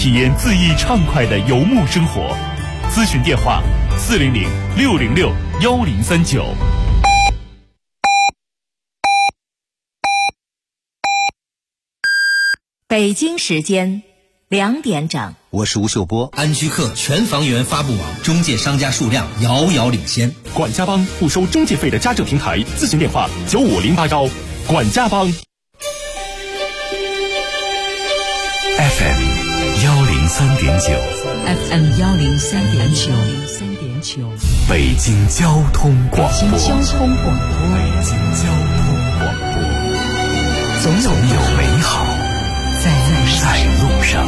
体验恣意畅快的游牧生活。咨询电话400-606-1039。 北京时间2点整， 我是吴秀波。 安居客全房源发布网中介商家数量遥遥领先。 管家帮不收中介费的家政平台，咨询电话9508管家帮。FM 103.9 FM 103.9， 北京交通广播。 北京交通广播，总有美好在路上。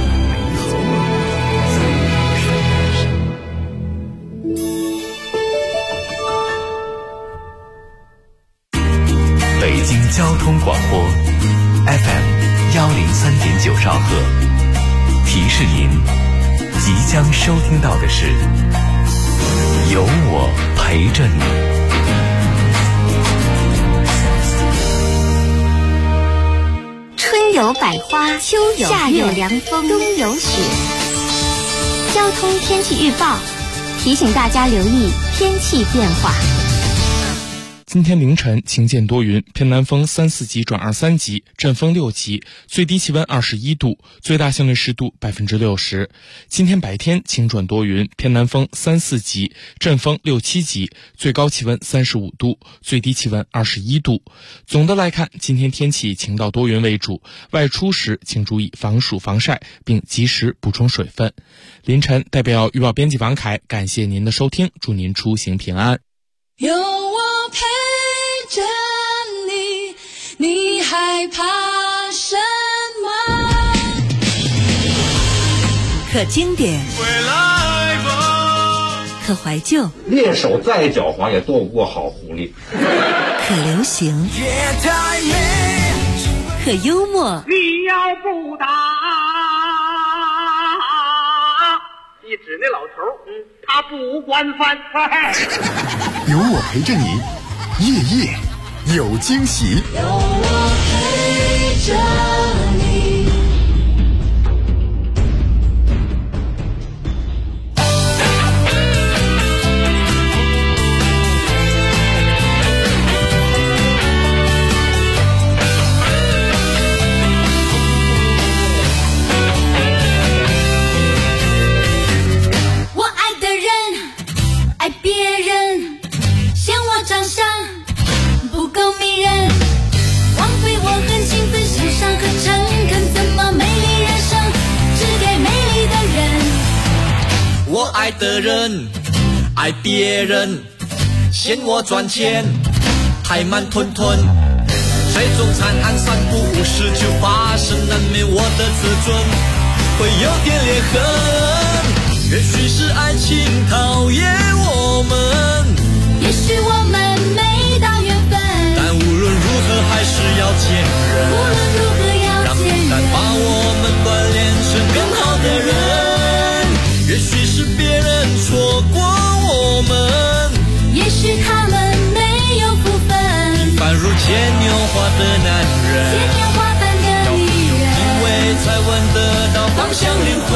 北京交通广播 FM 103.9兆赫，提示您即将收听到的是有我陪着你。 春有百花，秋有夏有凉风，冬有雪。交通天气预报提醒大家留意天气变化。 今天凌晨晴间多云，偏南风3-4级转2-3级，阵风6级，最低气温21度，最大相对湿度60%。今天白天晴转多云，偏南风3-4级，阵风6-7级，最高气温35度，最低气温21度。总的来看，今天天气晴到多云为主，外出时请注意防暑防晒，并及时补充水分。凌晨代表预报编辑王凯感谢您的收听，祝您出行平安。 有我陪着你，你害怕什么？ 可经典， 回来吧。 可怀旧， 猎手再狡猾也斗不过好狐狸。 可流行，可幽默。 你要不打，一指那老头，他不管饭。 有我陪着你，夜夜有惊喜。 有我陪着你。 我爱的人，爱别人，嫌我长相不够迷人，枉费我很勤奋，欣赏很诚恳，怎么美丽人生只给美丽的人？ 我爱的人，爱别人，嫌我赚钱太慢吞吞，最终惨案3不5时就发生，难免我的自尊会有点裂痕。也许是爱情讨厌我们， 也许我们没到缘分， 但无论如何还是要见人， 无论如何要见人， 让把我们锻炼成更好的人。也许是别人错过我们， 也许他们没有福分， 凡如牵牛花的男人， 牵牛花般的女人， 因为才闻得到芳香灵魂。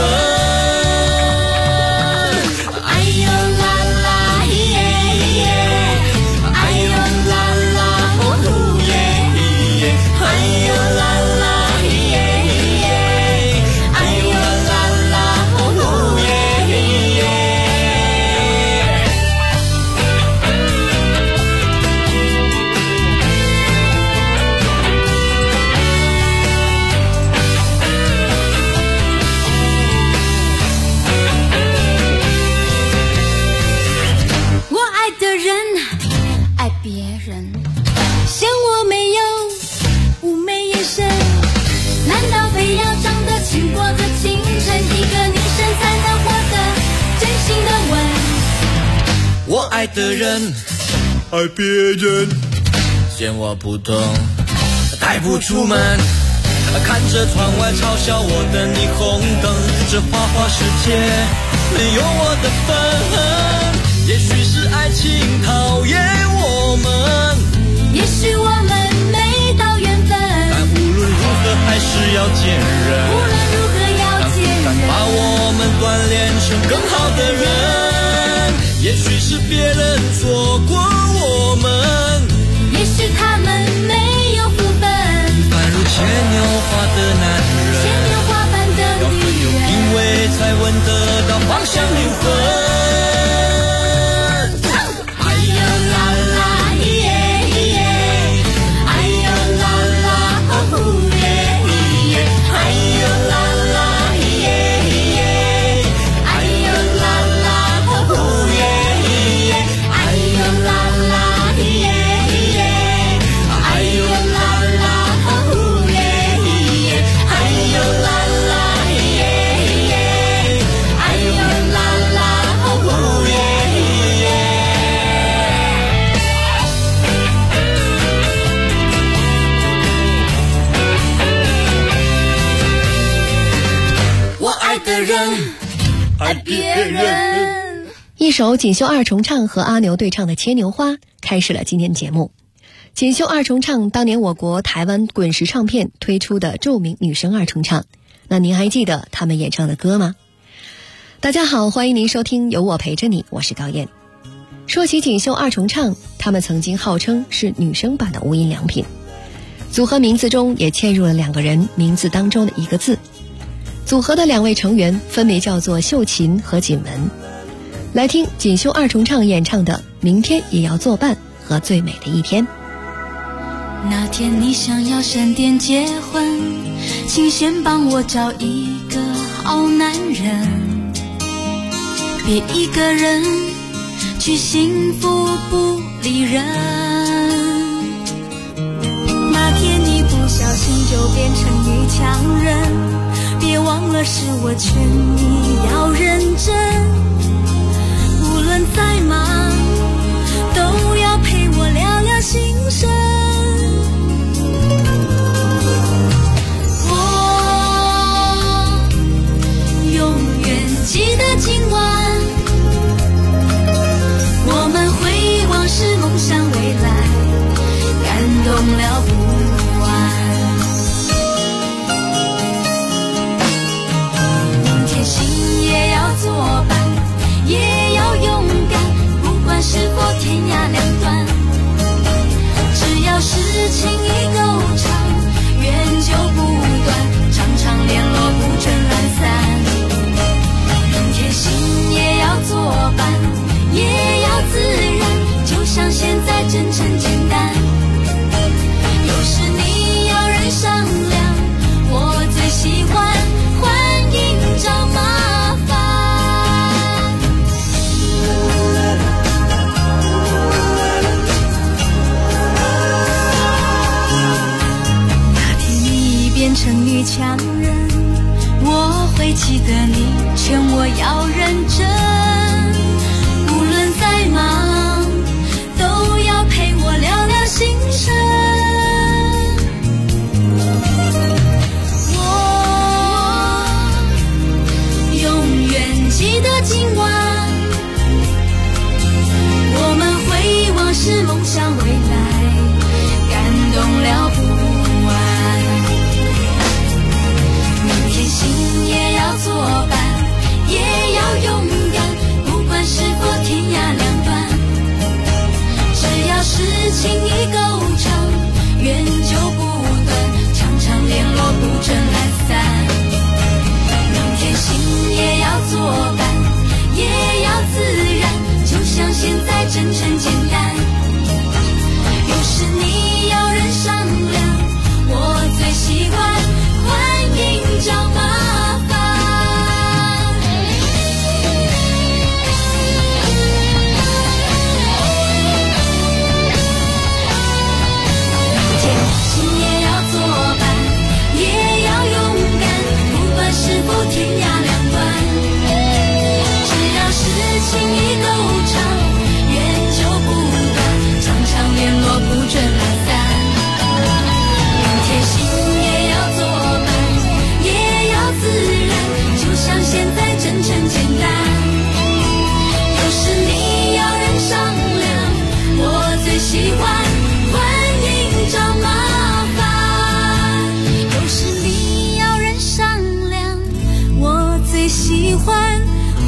我爱的人，爱别人，嫌我普通，带不出门，看着窗外嘲笑我的霓虹灯，这花花世界没有我的份。也许是爱情讨厌我们， 也许我们没到缘分， 但无论如何还是要见人， 无论如何要见人， 更好的人，也许是别人错过我们， 也许他们没有福分。 宛如牵牛花的男人， 牵牛花般的要很有品味才闻得到芳香灵魂。 爱别人。 一首锦绣二重唱和阿牛对唱的《牵牛花》开始了今天节目。锦绣二重唱当年我国台湾滚石唱片推出的著名女声二重唱，那您还记得他们演唱的歌吗？大家好，欢迎您收听有我陪着你，我是高燕。说起锦绣二重唱，他们曾经号称是女生版的无印良品，组合名字中也嵌入了两个人名字当中的一个字。组合的两位成员分别叫做秀琴和锦文。来听锦绣二重唱演唱的《明天也要作伴》和《最美的一天》。 那天你想要闪电结婚，请先帮我找一个好男人，别一个人去幸福不理人。那天你不小心就变成女强人，别忘了是我劝你要认真，无论再忙都要陪我聊聊心声。我永远记得今晚，我们回望是梦想未来，感动了不完。心也要作伴，也要勇敢，不管是否天涯两端，只要是情谊够长，缘就不断，常常联络不准懒散。明天心也要作伴，也要自然，就像现在真诚简单。有时你要人商量，我最喜欢欢迎找麻烦。那天你变成女强人，我会记得你劝我要认真，无论再忙都要陪我聊聊心声。记得今晚，我们回望是梦想未来，感动了不完。明天心也要作伴，也要勇敢，不管是否天涯两端，只要是情谊够长，缘就不断，常常联络不准懒散。心也要作伴，也要自然，就像现在真诚简单。有时你要人商量，我最喜欢欢迎找麻烦。心也要作伴，也要勇敢，不管是否天涯两端，只要是情谊够长，缘就不断，常常联络不准懒散。明天心也要作伴，也要自然，就像现在真诚简单。有时你要人商量，我最喜欢欢迎找麻烦。有时你要人商量，我最喜欢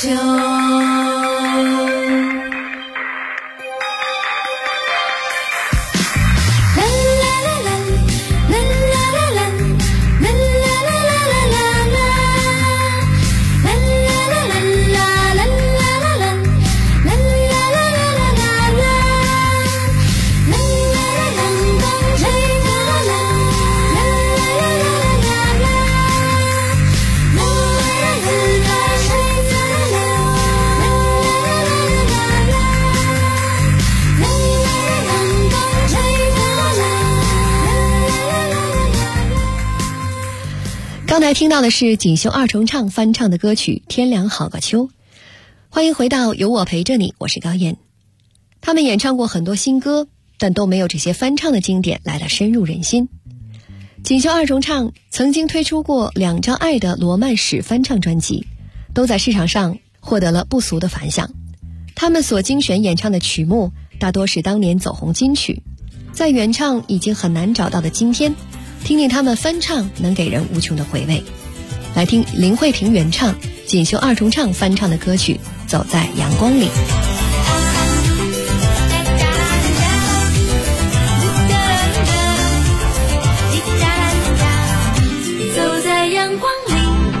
刚才听到的是锦绣二重唱翻唱的歌曲《天凉好个秋》。欢迎回到有我陪着你，我是高燕。他们演唱过很多新歌，但都没有这些翻唱的经典来得深入人心。锦绣二重唱曾经推出过2张爱的罗曼史翻唱专辑，都在市场上获得了不俗的反响。他们所精选演唱的曲目大多是当年走红金曲，在原唱已经很难找到的今天，听听他们翻唱能给人无穷的回味。来听林慧萍原唱，锦绣二重唱翻唱的歌曲《走在阳光里》。 走在阳光里，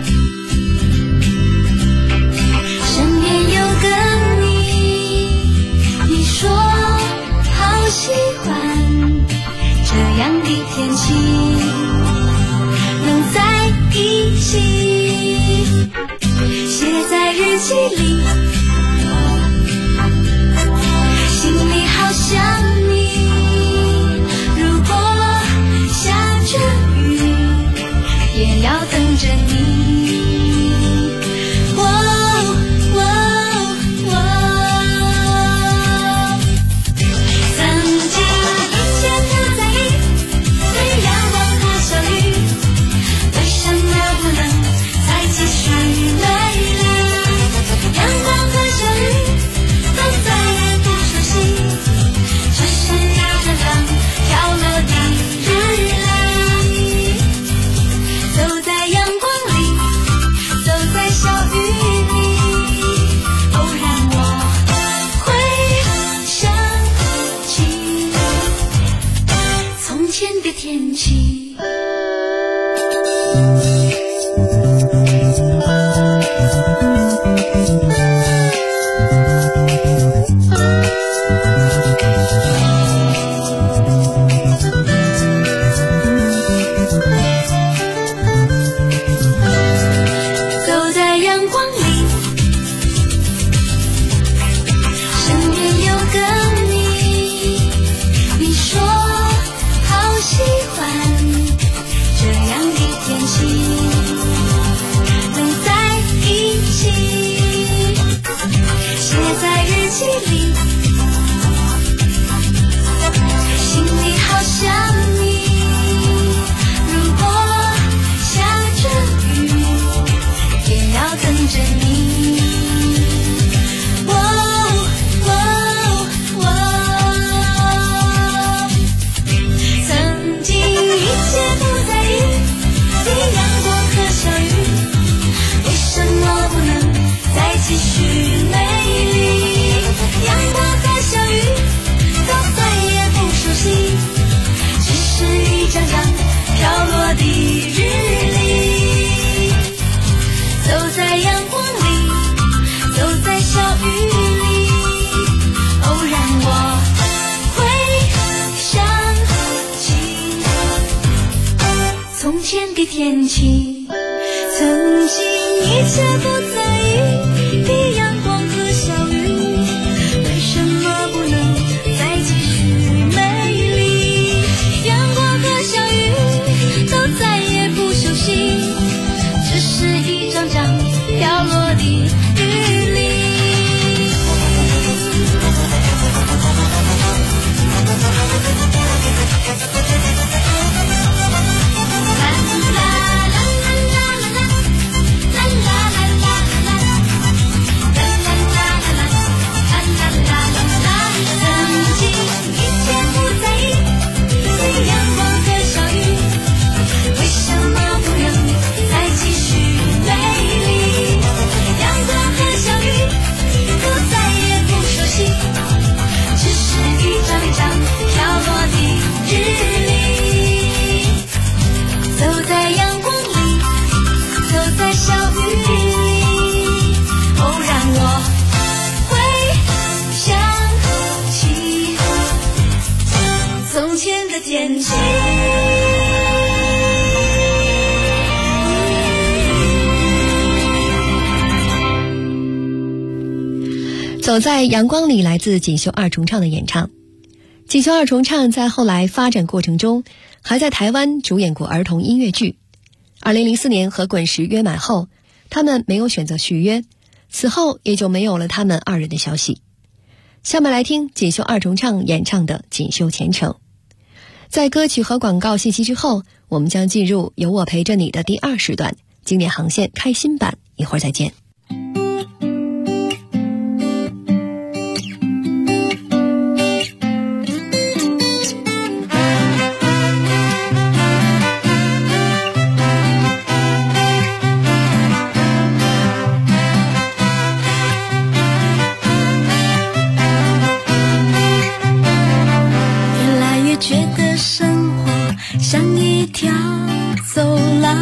身边有个你，你说好喜欢这样的天气，能在一起写在日记里，心里好想你，如果下着雨也要等着你。天气走在阳光里，身边有个你，你说喜欢这样的天气，能在一起写在日记里，心里好想你，如果下着雨也要等着你。继续美丽，阳光和小雨都再也不熟悉，只是一张张飘落的日历。走在阳光里，走在小雨里，偶然我会想起从前的天气，曾经一切不在意的阳光和小雨，为什么不能再继续美丽？阳光和小雨都再也不熟悉，只是一张张飘落的日历。啦啦啦走在阳光里来自锦绣二重唱的演唱。锦绣二重唱在后来发展过程中还在台湾主演过儿童音乐剧。2004年和滚石约满后，他们没有选择续约，此后也就没有了他们二人的消息。下面来听锦绣二重唱演唱的《锦绣前程》。在歌曲和广告信息之后，我们将进入有我陪着你的第2时段，经典航线开心版，一会儿再见。 像一条走廊，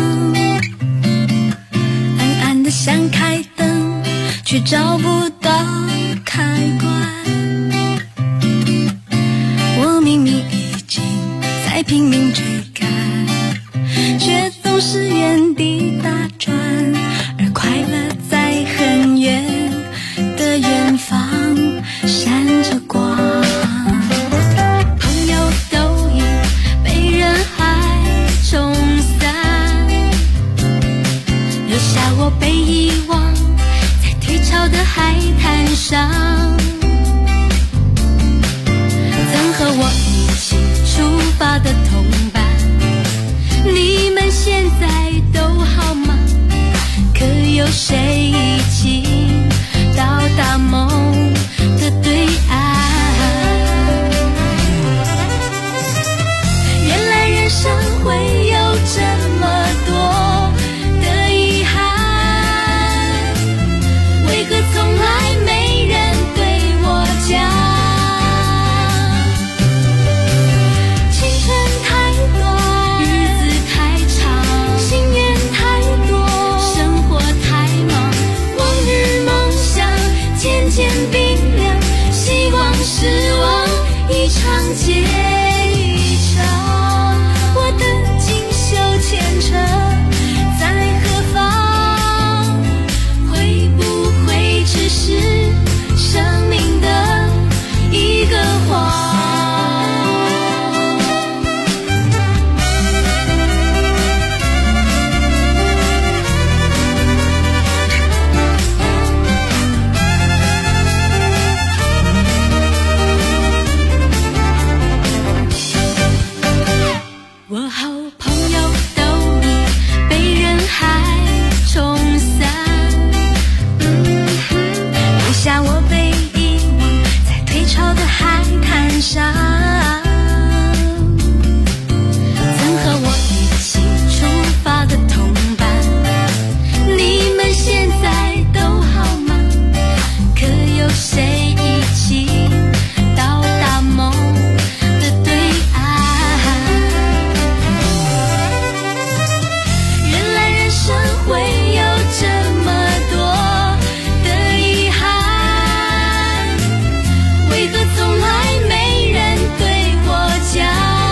暗暗的像开灯，却找不到开关。我明明已经在拼命追赶，却总是原地打转，而快乐在很远的远方闪着光。我被遗忘在退潮的海滩上，曾和我一起出发的同伴，你们现在都好吗？可有谁一起到达梦的对岸？原来人生会有这么多从来没人对我讲，青春太短，日子太长，心愿太多，生活太忙，往日梦想渐渐冰凉，希望失望一场接一场，我的锦绣前程在何方？会不会只是生命的一个谎？我好朋友都已被人海冲散，像我被遗忘在退潮的海滩上，曾和我一起出发的同伴，你们现在都好吗？可有谁一起到达梦的对岸？原来人生会有这么多为何从来没人对我讲？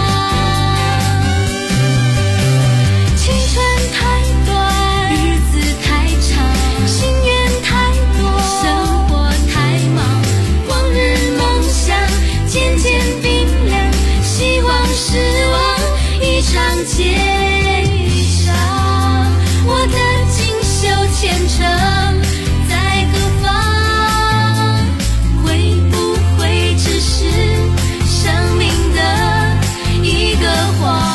青春太短，日子太长，心愿太多，生活太忙，往日梦想渐渐冰凉，希望失望一场接一场，我的锦绣前程在何方？会不会只是生命的一个谎？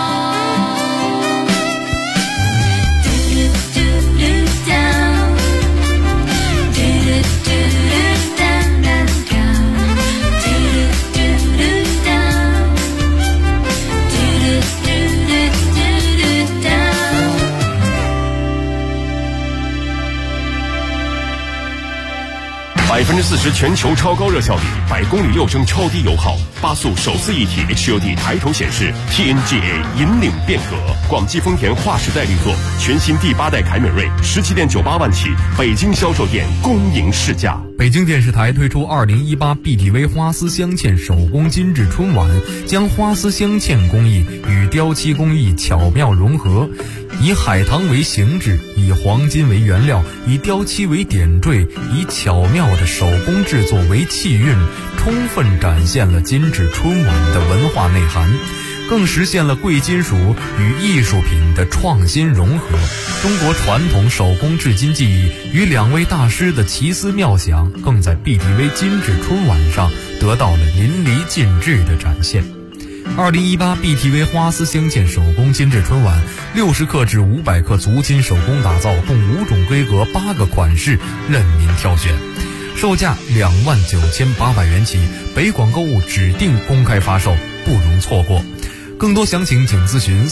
40%全球超高热效率，100公里6升超低油耗，8速手自一体 HUD 抬头显示 ，TNGA 引领变革。广汽丰田划时代力作，全新第8代凯美瑞17.98万起，北京销售店公营试驾。 北京电视台推出2018 BTV 花丝镶嵌手工精致春晚，将花丝镶嵌工艺与雕漆工艺巧妙融合， 以海棠为形制，以黄金为原料，以雕漆为点缀，以巧妙的手工制作为气韵，充分展现了精致春晚的文化内涵，更实现了贵金属与艺术品的创新融合。中国传统手工制金技艺与两位大师的奇思妙想，更在 BTV 精致春晚上得到了淋漓尽致的展现。2018 BTV 花丝镶嵌手工精致春晚，60克至500克足金手工打造，共5种规格8个款式，任您挑选，售价29800元起，北广购物指定公开发售，不容错过。更多详情请咨询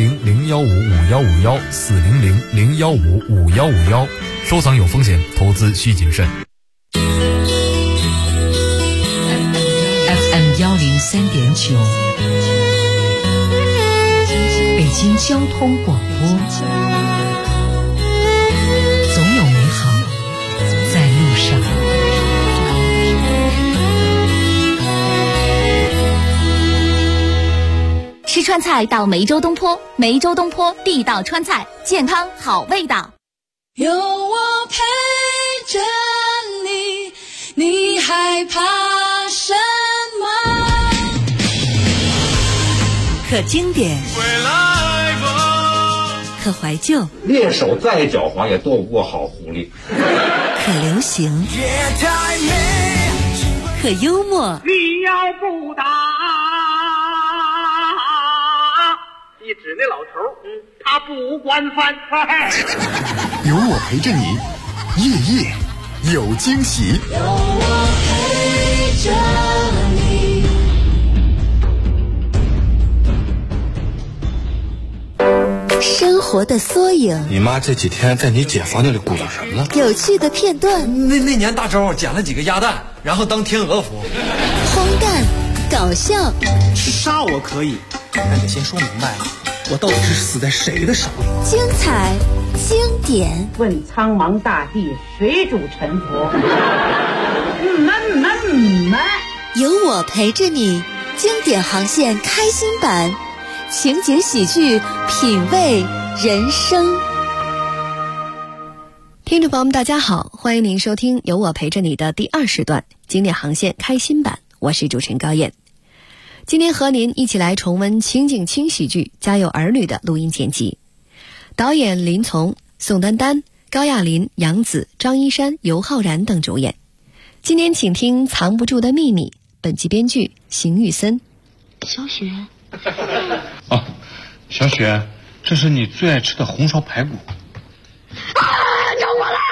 400-015-5151，400-015-5151。收藏有风险，投资需谨慎。 FM 103.9，北京交通广播，总有美好在路上。 吃川菜到梅州东坡，梅州东坡地道川菜，健康好味道。 有我陪着你，你害怕什么？ 可经典，可怀旧， 猎手再狡猾也斗不过好狐狸。 可流行，可幽默。 你要不打，一指那老头，他不惯犯。 有我陪着你，夜夜有惊喜。 有我陪着你。 生活的缩影， 你妈这几天在你姐房那里鼓捣什么了？ 有趣的片段。 那年大周捡了几个鸭蛋，然后当天鹅服。 荒诞，搞笑。 杀我可以，但得先说明白了，我到底是死在谁的手里？ 精彩，经典。 问苍茫大地，谁主沉浮？ 有我陪着你，经典航线开心版，情景喜剧，品味人生。 听众朋友们大家好，欢迎您收听有我陪着你的第2时段经典航线开心版，我是主持人高燕。今天和您一起来重温情景轻喜剧《家有儿女》的录音剪辑，导演林从、宋丹丹、高亚麟、杨紫、张一山、尤浩然等主演。今天请听《藏不住的秘密》，本集编剧邢玉森。 小雪哦，小雪，这是你最爱吃的红烧排骨。 啊！找我了！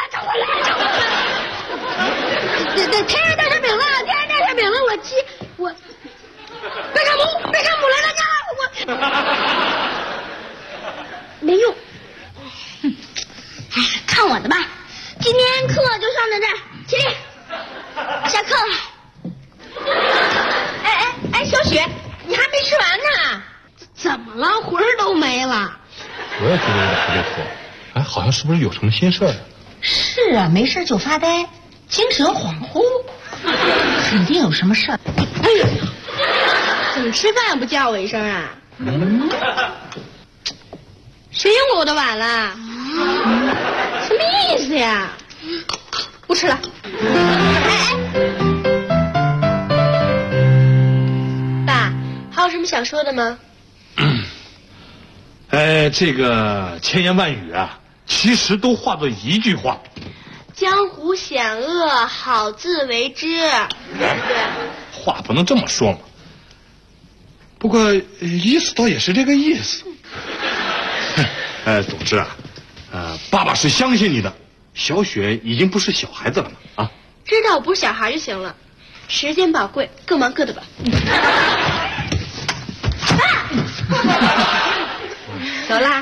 对，天上掉馅饼了！我贝克姆来了家，没用。看我的吧，今天课就上到这儿，起立，下课了。哎，小雪，你还没吃完呢？怎么了？魂儿都没了。 我也觉得有点不对头，哎，好像是不是有什么心事儿？ 是啊，没事就发呆，精神恍惚，肯定有什么事儿。哎呀，怎么吃饭不叫我一声啊？谁用过我的碗了？什么意思呀？不吃了。爸，还有什么想说的吗？ 这个千言万语啊，其实都化作一句话： 江湖险恶，好自为之。对不对？ 话不能这么说嘛。不过意思倒也是这个意思。总之啊，爸爸是相信你的。小雪已经不是小孩子了嘛，啊？ 知道我不是小孩就行了。时间宝贵，各忙各的吧。走啦。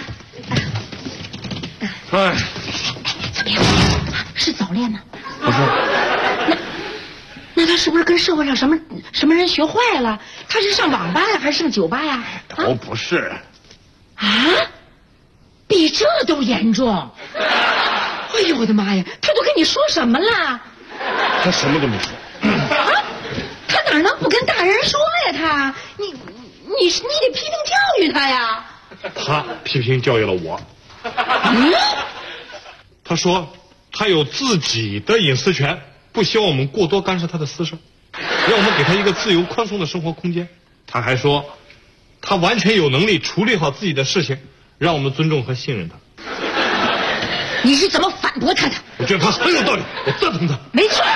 哎， 怎么样？是早恋吗？ 不是。 那他是不是跟社会上什么人学坏了？他是上网吧呀，还是上酒吧呀？ 都不是。 啊？比这都严重。哎呦我的妈呀，他都跟你说什么了？ 他什么都没说。 啊？他哪能不跟大人说呀？你得批评教育他呀。 他批评教育了我， 他说他有自己的隐私权，不希望我们过多干涉他的私事，让我们给他一个自由宽松的生活空间。他还说他完全有能力处理好自己的事情，让我们尊重和信任他。 你是怎么反驳他的？ 我觉得他很有道理，我赞同他。 没错。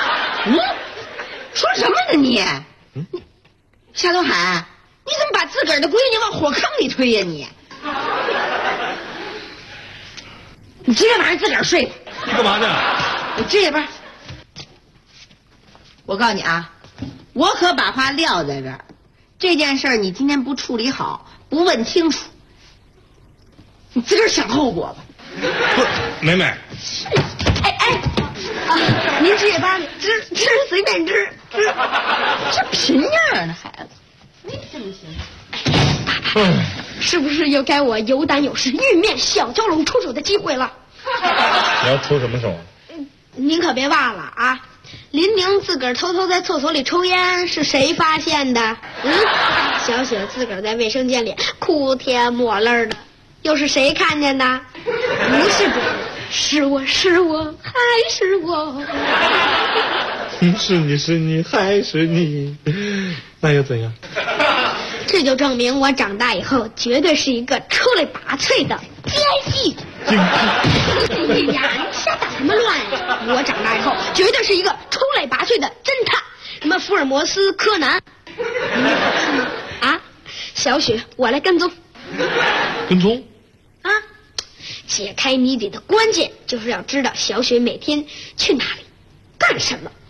说什么呢你？夏东海，你怎么把自个儿的闺女往火坑里推呀你？你今天晚上自个儿睡吧。 你干嘛呢？ 我值夜班。我告诉你啊，我可把话撂在这儿，这件事儿你今天不处理好，不问清楚，你自个儿想后果吧。 不是，美美。 您值夜班，吃随便吃，这贫样啊，那孩子，没这么行。爸爸，是不是又该我有胆有势、玉面小蛟龙出手的机会了？ 你要出什么手？ 您可别忘了啊！林宁自个儿偷偷在厕所里抽烟，是谁发现的？小雪自个儿在卫生间里哭天抹泪的，又是谁看见的？不是别人，是我，还是我。 是你，还是你，那又怎样？ 这就证明我长大以后绝对是一个出类拔萃的奸细。哎呀，你瞎打什么乱呀！我长大以后绝对是一个出类拔萃的侦探，什么福尔摩斯、柯南。啊，小雪，我来跟踪。 跟踪？ 啊，解开谜底的关键就是要知道小雪每天去哪里，干什么。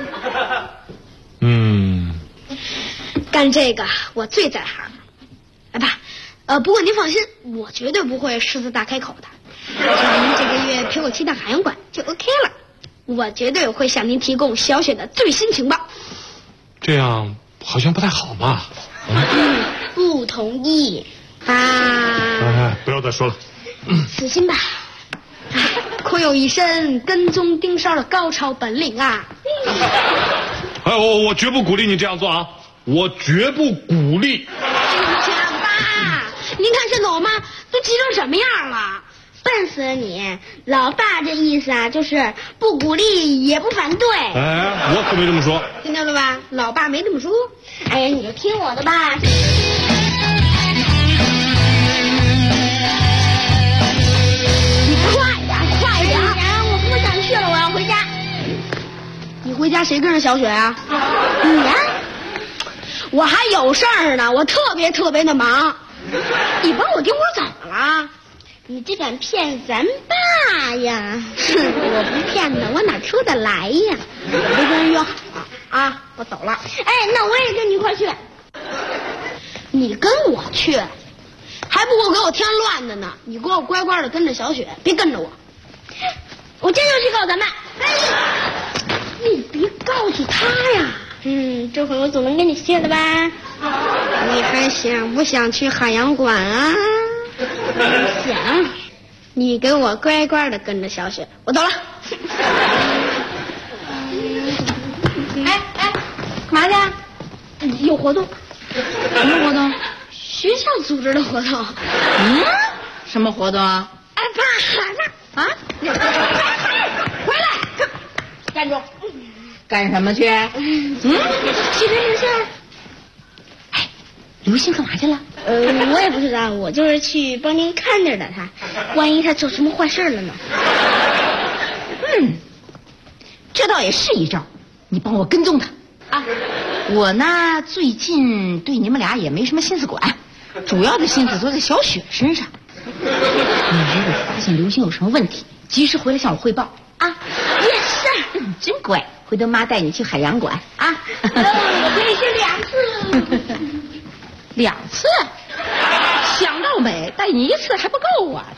干这个我最在行。哎爸，不过您放心，我绝对不会狮子大开口的。只要您这个月陪我去趟海洋馆就 OK 了。我绝对会向您提供小雪的最新情报。 这样好像不太好嘛。 不同意。 不要再说了。 死心吧。颇有一身跟踪盯梢的高超本领啊！ 我绝不鼓励你这样做啊！我绝不鼓励。 爸，您看现在我妈都急成什么样了？笨死了你！老爸这意思啊，就是不鼓励也不反对。 我可没这么说。 听到了吧？老爸没这么说。哎呀，你就听我的吧。你回家谁跟着小雪啊？你呀？我还有事儿呢，我特别的忙。你帮我丢我怎么了？你这敢骗咱爸呀？我不骗他，我哪出得来呀？我都跟人约好了啊，我走了。哎，那我也跟你一块去。你跟我去，还不够给我添乱的呢。你给我乖乖的跟着小雪，别跟着我。我真就去告咱爸。你别告诉他呀。这回我总能跟你谢了吧？你还想不想去海洋馆啊？想。你给我乖乖的跟着小雪，我走了。干嘛去？有活动。什么活动？学校组织的活动。 什么活动啊？ 爸，回来，站住！ 干什么去？ 去跟刘星。 哎，刘星干嘛去了？ 我也不知道，我就是去帮您看着的他，万一他做什么坏事了呢？ 这倒也是一招，你帮我跟踪他啊！我呢，最近对你们俩也没什么心思管，主要的心思都在小雪身上。你如果发现刘星有什么问题，及时回来向我汇报啊！ 也是， 真乖。回头妈带你去海洋馆啊！ 我可以去2次。 2次？想到美，带你1次还不够啊！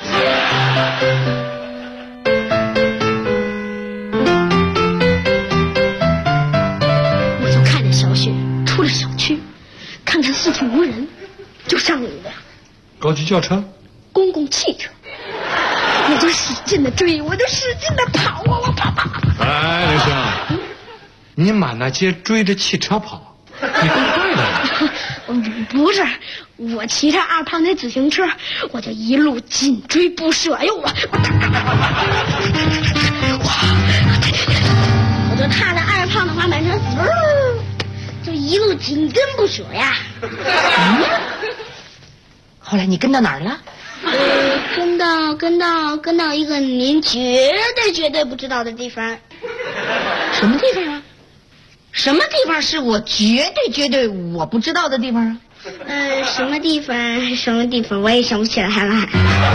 我就看见小雪出了小区，看看四处无人，就上了一辆高级轿车、 公共汽车，我就使劲的追，我就使劲的跑啊，我跑。 哎，刘星，你满大街追着汽车跑，你够快的。 不是，我骑着二胖那自行车，我就一路紧追不舍。哎呦我就踏着二胖的滑板车，就一路紧跟不舍呀。 后来你跟到哪儿了？ 跟到一个您绝对不知道的地方。 什么地方啊？什么地方是我绝对我不知道的地方啊？ 什么地方我也想不起来了。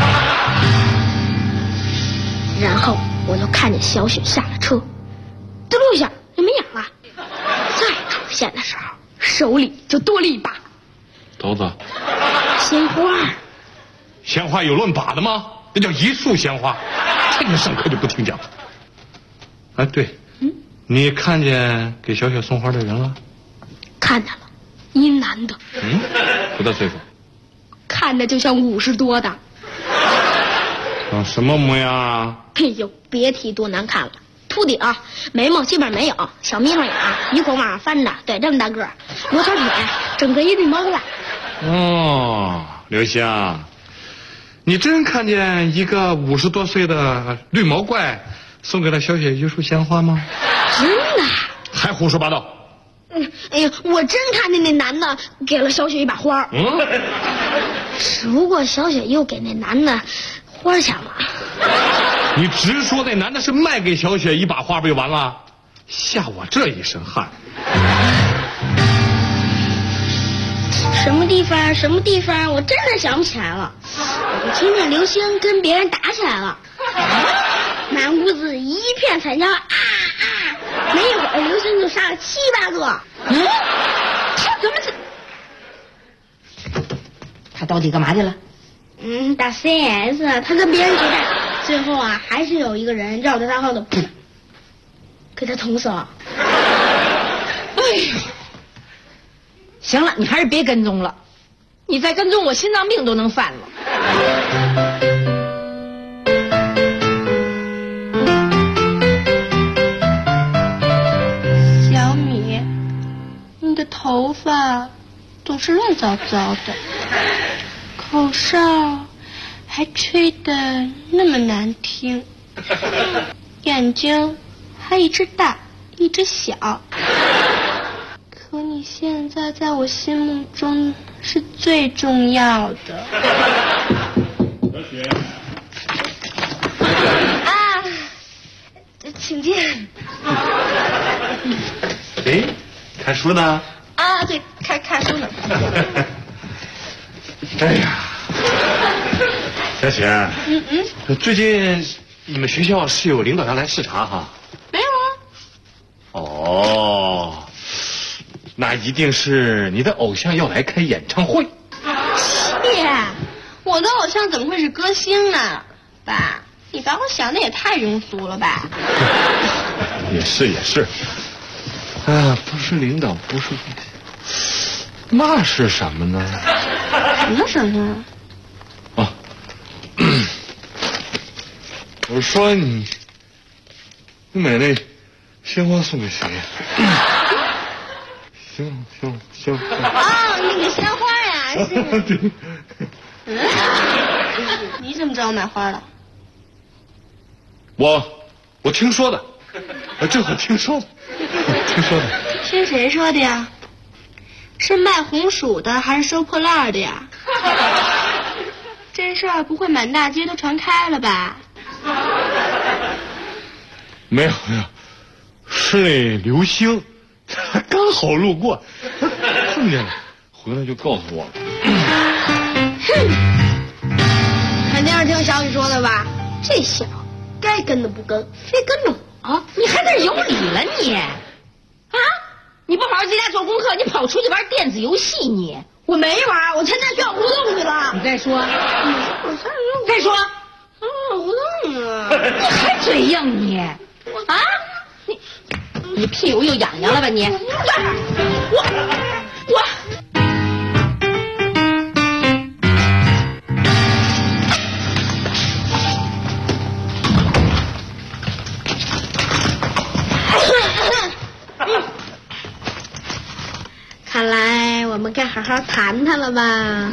然后我就看见小雪下了车，嘟噜一下就没影了。再出现的时候，手里就多了一把豆子， 鲜花。 鲜花有论把的吗？那叫一束鲜花。天天上课就不听讲。哎，对，你看见给小雪送花的人了？ 看见了，一男的。 多大岁数？ 看着就像50多的。 什么模样啊？ 哎呦，别提多难看了。秃顶，眉毛基本没有，小眯缝眼，鼻孔往上翻着，对，这么大个儿，罗圈腿，整个一绿毛怪。 哦，刘星，你真看见一个50多岁的绿毛怪送给了小雪一束鲜花吗？ 真的？ 还胡说八道！ 哎呀，我真看见那男的给了小雪一把花。只不过小雪又给那男的花钱了。 你直说那男的是卖给小雪一把花不就完了？吓我这一身汗。 什么地方我真的想不起来了。我就听见刘星跟别人打起来了，满屋子一片惨叫啊！没一会儿刘星就杀了7、8个。 他怎么他到底干嘛去了？ 打 CS， 他跟别人决战，最后还是有一个人绕着他后头，给他捅死了。 哎呀，行了，你还是别跟踪了，你再跟踪我心脏病都能犯了。 小米，你的头发总是乱糟糟的，口哨还吹得那么难听，眼睛还一只大一只小，可你现在在我心目中是最重要的。请进。 哎，看书呢？ 对，看书呢。 哎呀，小雪，最近你们学校是有领导要来视察哈？ 没有啊。 哦，那一定是你的偶像要来开演唱会。 我的偶像怎么会是歌星呢？爸，你把我想的也太庸俗了吧？ 也是，不是领导，不是，那是什么呢？ 什么？ 我说你买那鲜花送给谁呀？行。 那个鲜花呀，是。你怎么知道我买花了？ 我听说的，这可听说的。 听谁说的呀？是卖红薯的还是收破烂的呀？这事儿不会满大街都传开了吧？ 没有，是那刘星，他刚好路过，碰见了，回来就告诉我了。 肯定是听小雨说的吧？这小该跟的不跟，非跟着我。 你还在这有理了你？你不好好在家做功课，你跑出去玩电子游戏你？ 我没玩，我参加学校活动去了。 你再说， 再说，活动啊！ 你还嘴硬你？你屁股又痒痒了吧你？ 我。看来我们该好好谈谈了吧？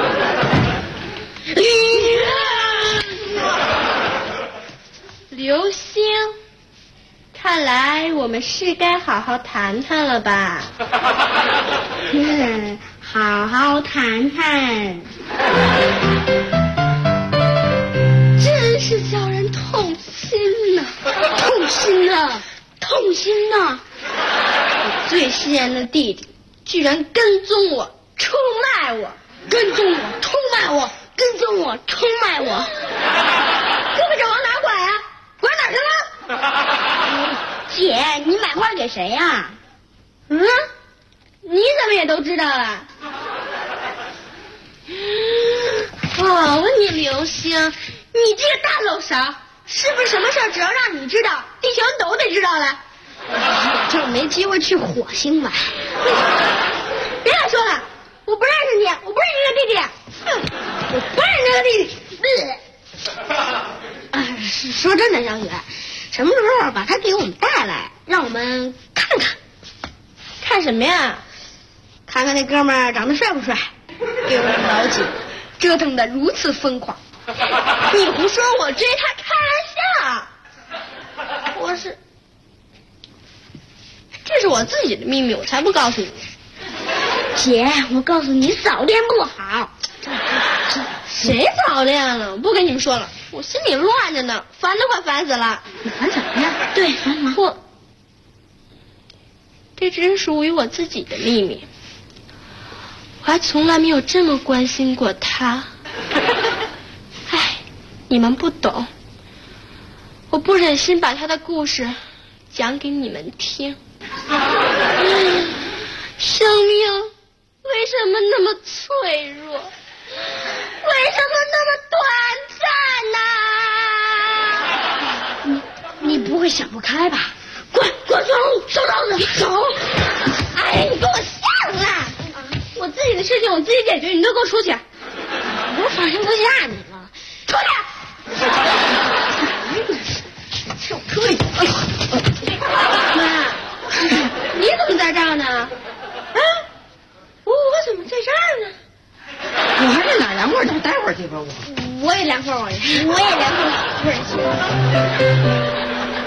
刘星，看来我们是该好好谈谈了吧？好好谈谈，真是叫人痛心呐！痛心呐！痛心呐！我最心爱的弟弟居然跟踪我、出卖我，跟踪我、出卖我，跟踪我、出卖我。胳膊肘往哪拐啊？拐哪去了？姐，你买花给谁呀？你怎么也都知道了？我问你，刘星，你这个大漏勺，是不是什么事只要让你知道，地球人都得知道了？就没机会去火星玩。别再说了，我不认识你，我不是你的弟弟，我不是你的弟弟。说真的，小雪，什么时候把他给我们带来，让我们看看？看什么呀？看看那哥们儿长得帅不帅？给我们老姐折腾得如此疯狂。你胡说，我追他开玩笑。这是我自己的秘密，我才不告诉你。姐，我告诉你，早恋不好。谁早恋了？我不跟你们说了，我心里乱着呢，烦都快烦死了。你烦什么呀？对，烦什么？这只属于我自己的秘密，我还从来没有这么关心过他。哎，你们不懂，我不忍心把他的故事讲给你们听。生命为什么那么脆弱？为什么那么短暂呢？你不会想不开吧？滚走，收刀子，走！哎，你给我下来！我自己的事情我自己解决，你都给我出去！我放心不下你了，出去！跳车去！妈，你怎么在这儿呢？啊，我怎么在这儿呢？ 我还在哪凉快点，待会儿去吧。 我也凉快会儿去，我也凉快会儿去。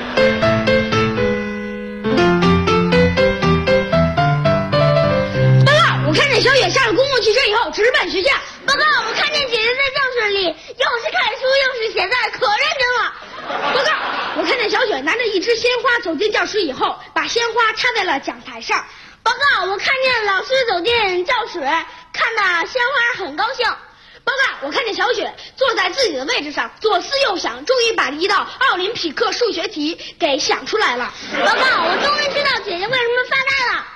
小雪下了公共汽车以后直奔学校。报告，我看见姐姐在教室里又是看书又是写字，可认真了。报告，我看见小雪拿着一支鲜花走进教室以后，把鲜花插在了讲台上。报告，我看见老师走进教室，看到鲜花很高兴。报告，我看见小雪坐在自己的位置上，左思右想，终于把一道奥林匹克数学题给想出来了。报告，我终于知道姐姐为什么发呆了。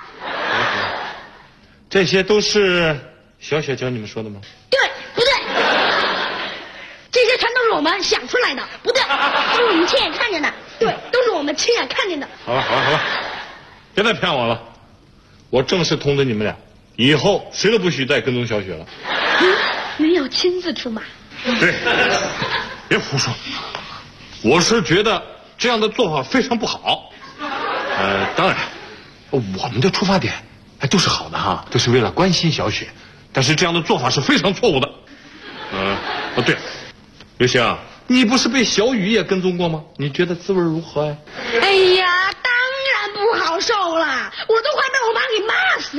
这些都是小雪教你们说的吗？ 对，不对？这些全都是我们想出来的，不对，都是我们亲眼看见的。对，都是我们亲眼看见的。 好了，别再骗我了。我正式通知你们俩，以后谁都不许再跟踪小雪了。 您要亲自出马？ 对，别胡说。我是觉得这样的做法非常不好。当然，我们的出发点都是好的哈，都是为了关心小雪，但是这样的做法是非常错误的。对，刘星，你不是被小雨也跟踪过吗？你觉得滋味如何呀？ 哎呀，当然不好受了，我都快被我妈给骂死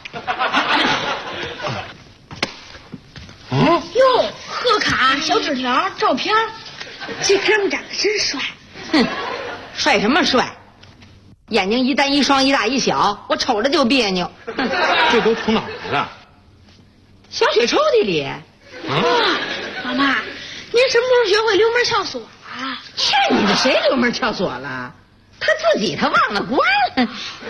了。哟，贺卡、小纸条、照片，这哥们长得真帅。 哼，帅什么帅？眼睛一单一双一大一小，我瞅着就别扭。 这都从哪儿来的？ 小雪抽屉里。 妈妈，您什么时候学会溜门撬锁啊？ 去你的，谁溜门撬锁了？他自己他忘了关了。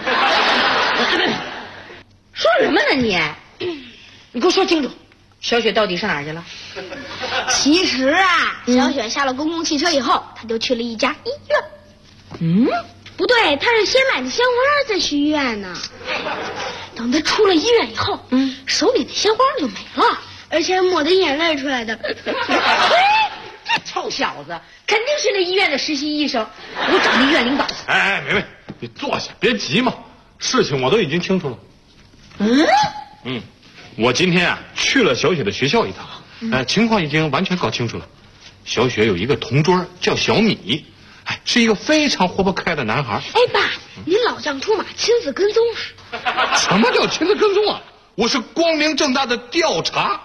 说什么呢你？你给我说清楚，小雪到底上哪儿去了？ 其实啊，小雪下了公共汽车以后，她就去了一家医院。不对，她是先买的鲜花再去医院呢。等她出了医院以后，手里的鲜花就没了，而且抹着眼泪出来的。 这臭小子肯定是那医院的实习医生，我找那医院领导。 梅梅，你坐下，别急嘛，事情我都已经清楚了。 我今天啊去了小雪的学校一趟，情况已经完全搞清楚了。小雪有一个同桌叫小米，是一个非常活泼可爱的男孩。 哎，爸，你老丈出马，亲自跟踪啊？ 什么叫亲自跟踪啊？我是光明正大的调查。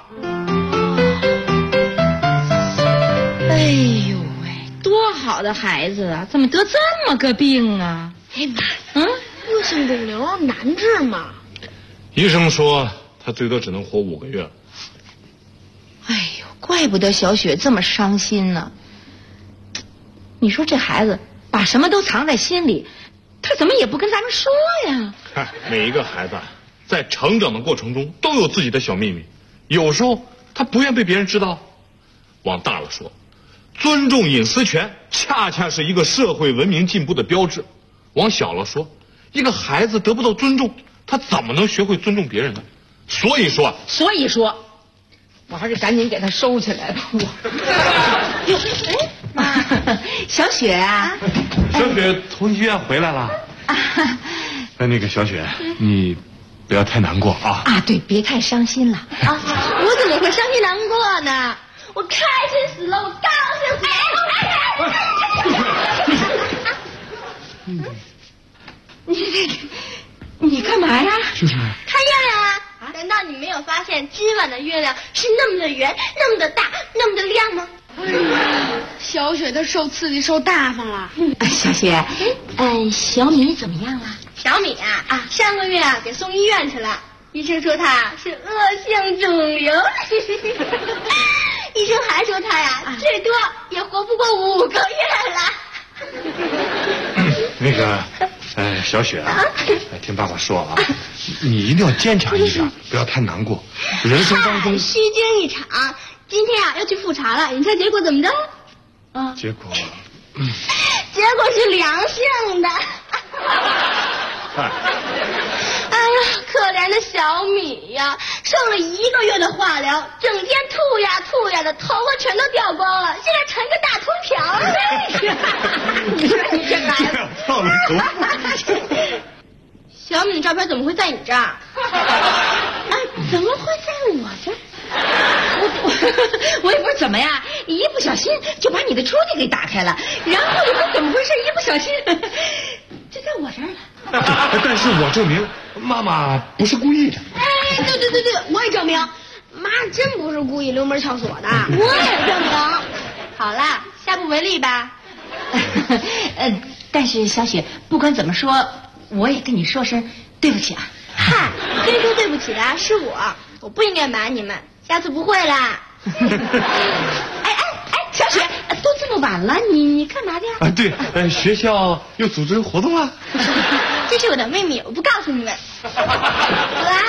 哎呦喂，多好的孩子啊，怎么得这么个病啊？ 哎妈，恶性肿瘤难治吗？ 医生说他最多只能活5个月了。 哎呦，怪不得小雪这么伤心呢。你说这孩子把什么都藏在心里，他怎么也不跟咱们说呀？ 每一个孩子在成长的过程中都有自己的小秘密，有时候他不愿被别人知道。往大了说，尊重隐私权恰恰是一个社会文明进步的标志。往小了说，一个孩子得不到尊重，他怎么能学会尊重别人呢？所以说，我还是赶紧给他收起来吧。 妈，小雪啊， 小雪从医院回来了。那个小雪，你不要太难过啊。 对，别太伤心了啊。 我怎么会伤心难过呢？我开心死了，我高兴死了。 你干嘛呀？ 就是看月亮啊！难道你没有发现今晚的月亮是那么的圆，那么的大，那么的亮吗？小雪她受刺激受大发了。 小雪，小米怎么样了？ 小米啊，上个月给送医院去了，医生说她是恶性肿瘤。医生还说她呀，最多也活不过5个月了。 那个，小雪啊，听爸爸说啊，你一定要坚强一点，不要太难过。人生当中虚惊一场，今天啊要去复查了，你猜结果怎么着？ 结果是良性的。哎呀，可怜的小米呀，上了1个月的化疗，整天吐呀的，头发全都掉光了，现在成个大秃瓢了。你说你这孩子， 烫了头。 小米的照片怎么会在你这儿？ 怎么会在我这儿？我也不知道怎么呀，一不小心就把你的抽屉给打开了，然后也不知道怎么回事，一不小心就在我这儿了。 但是我证明妈妈不是故意的。 对，我也证明妈真不是故意溜门撬锁的。我也证明。好了，下不为例吧。 但是小雪，不管怎么说，我也跟你说声对不起啊。 真说对不起的是我不应该瞒你们，下次不会啦。 小雪，都这么晚了，你干嘛去？ 对，学校又组织活动了。 这是我的秘密，我不告诉你们。走啦。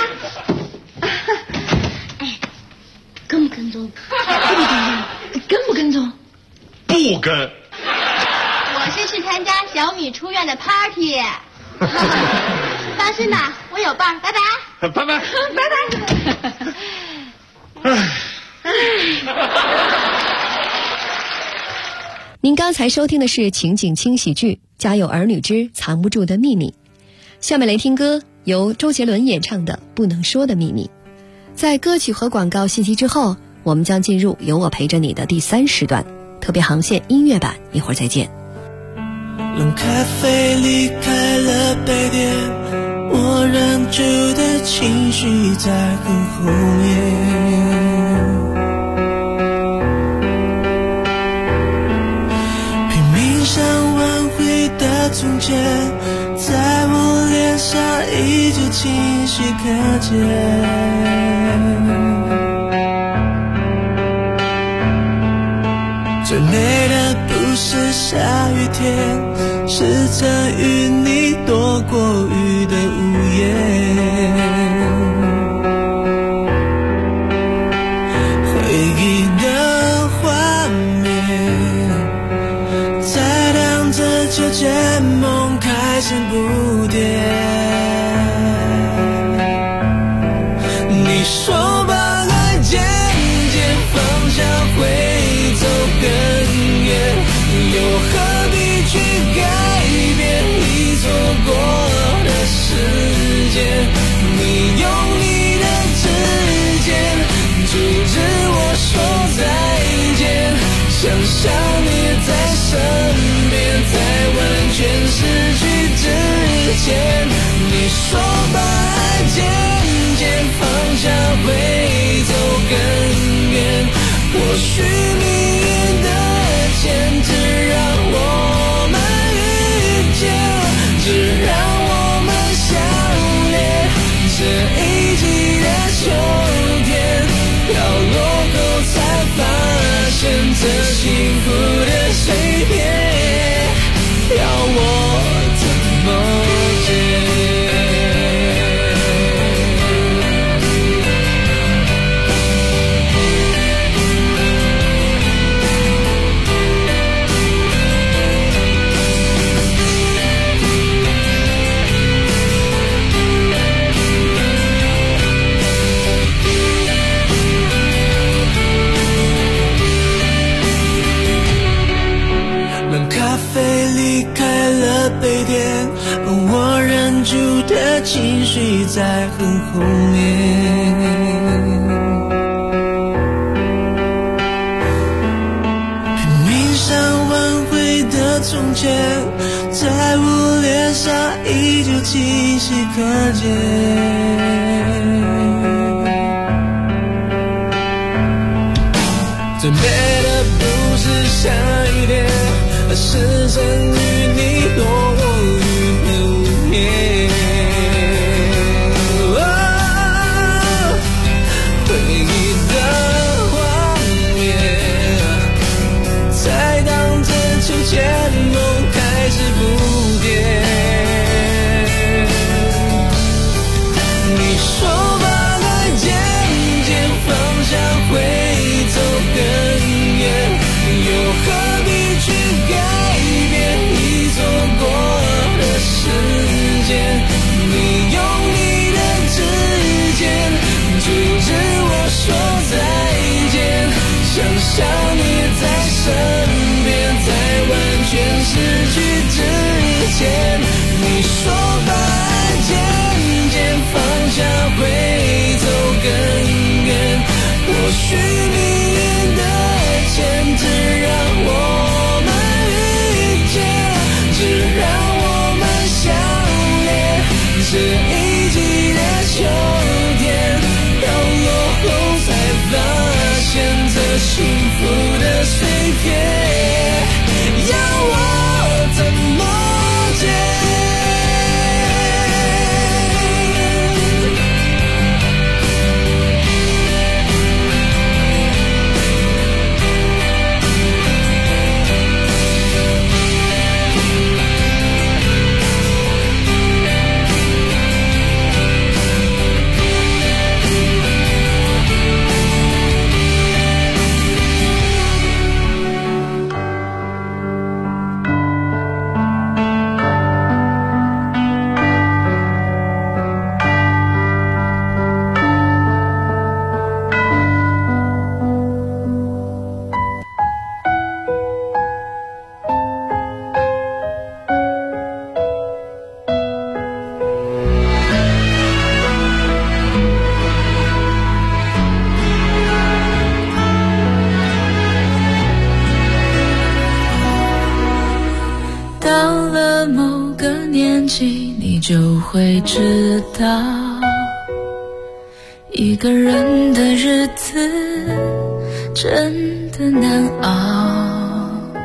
跟不跟踪？ 跟不跟踪？ 不跟。 我是去参加小米出院的 party。放心吧，我有伴，拜拜。 拜拜。 您刚才收听的是情景轻喜剧《家有儿女之藏不住的秘密》，下面来听歌，由周杰伦演唱的《不能说的秘密》。在歌曲和广告信息之后，我们将进入有我陪着你的第3时段，特别航线音乐版，一会儿再见。 冷咖啡离开了杯垫，我忍住的情绪在很后面，拼命想挽回的从前，在我脸上依旧清晰可见。最美的不是下雨天，是曾与你躲过雨的午夜。回忆的画面在荡着秋千，梦开始不跌。你说把爱渐渐放下会走更远，又何必去改变你错过的时间？你用你的指开了杯垫，我忍住的情绪在很后面。拼命想挽回的从前，在我脸上依旧清晰可见。最美的不是下雨天，而是曾与你躲我雨的午夜。回忆的画面，在荡着秋千，梦开始不变。你说把爱渐渐方向会走更远，又何必去改变已错过的时间？你用你的指尖阻止我说再见，想象你在身边，在完全失去之前。你说把爱渐渐方向会走更远，或许命运的牵制让我们遇见，只让我们相恋。这一季的秋天，到落后才发现这幸福的碎片，要我怎么接？ 你就会知道，一个人的日子真的难熬，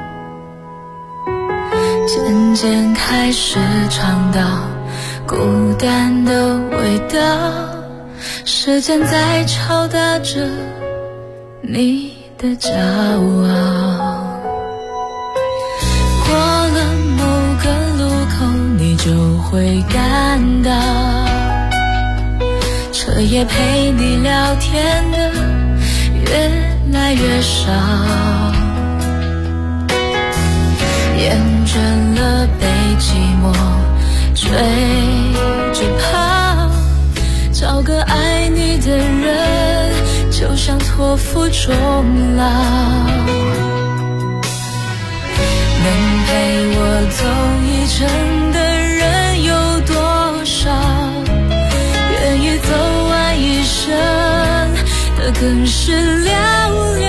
渐渐开始尝到孤单的味道，时间在敲打着你的骄傲。过了某个路口，你就会感到彻夜陪你聊天的越来越少，厌倦了被寂寞追着跑，找个爱你的人就像托付终老，能陪我走一程的人有多少，愿意走完一生的更是寥寥，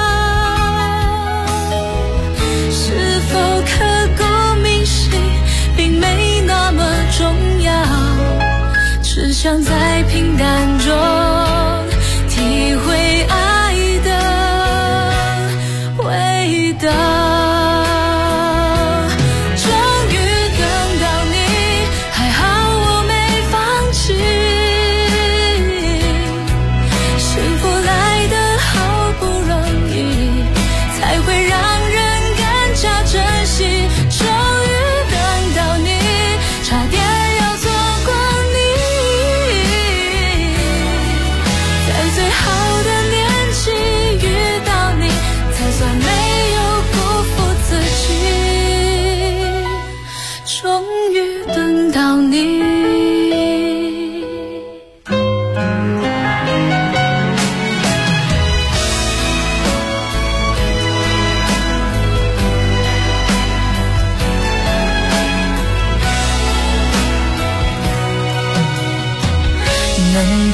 是否刻骨铭心并没那么重要，只想在平淡中体会爱的味道。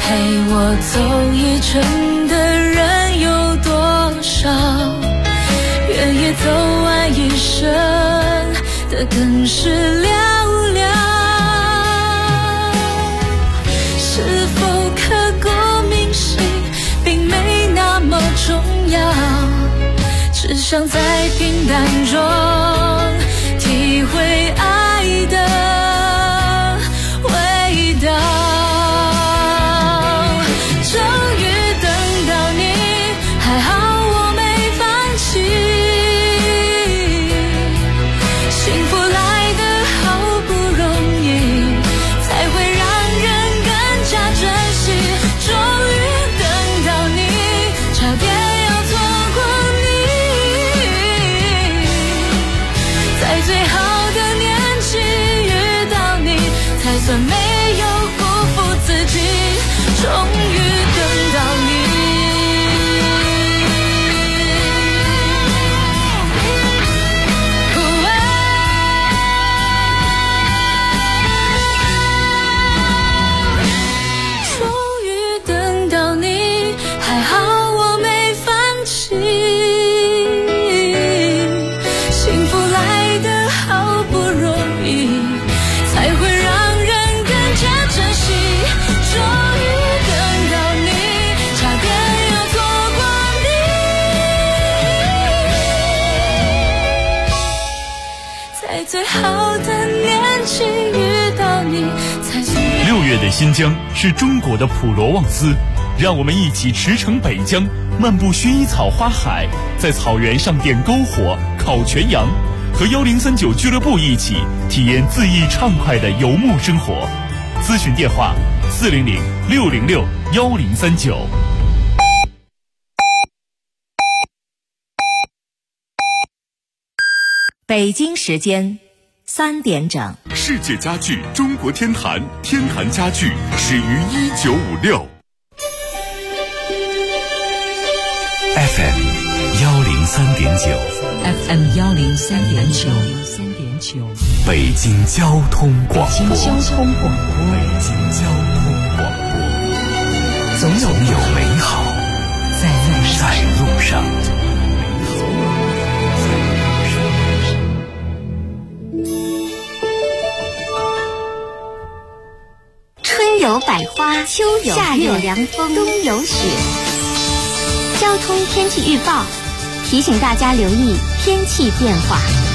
陪我走一程的人有多少？愿意走完一生的更是寥寥。是否刻骨铭心并没那么重要，只想在平淡中体会爱的味道。终于等到你，还好我没放弃。幸福来得好不容易，才会让人更加珍惜。终于等到你，差点要错过你，在最好的年纪遇到你，才算没有辜负自己。终于等到你。终于等到你，还好我没放弃。幸福来得好不容易，才会让人更加珍惜。终于等到你，差点要错过你，在最好的年纪遇到你，才算。 6月的新疆是中国的普罗旺斯，让我们一起驰骋北疆，漫步薰衣草花海，在草原上点篝火、烤全羊，和1039俱乐部一起体验恣意畅快的游牧生活。咨询电话400-606-1039。 北京时间3点整。 世界家具中国天坛，天坛家具始于1956。 FM 103.9 FM 103.9， 北京交通广播。 北京交通广播。 北京交通广播。 总有美好在路上。 春有百花，秋有夏有凉风，冬有雪。交通天气预报提醒大家留意天气变化。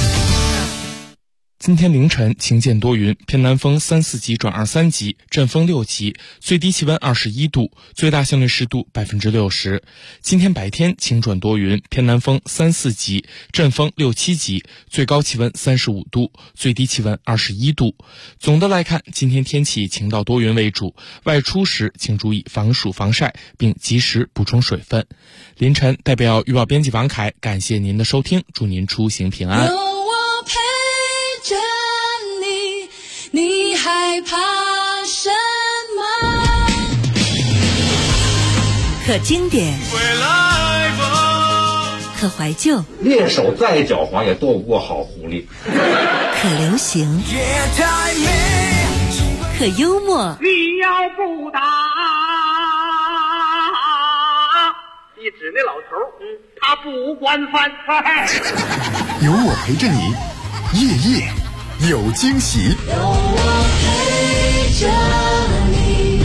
今天凌晨晴间多云，偏南风3、4级转2、3级，阵风6级，最低气温21度，最大相对湿度60%。今天白天晴转多云，偏南风3、4级，阵风6、7级，最高气温35度，最低气温21度。总的来看，今天天气晴到多云为主，外出时请注意防暑防晒，并及时补充水分。凌晨代表预报编辑王凯感谢您的收听，祝您出行平安。 你害怕什么？ 可经典，可怀旧， 猎手再狡猾也斗不过好狐狸。 可流行，可幽默。 你要不打，一指那老头，他不管饭。 有我陪着你，夜夜有惊喜。 有我陪着你。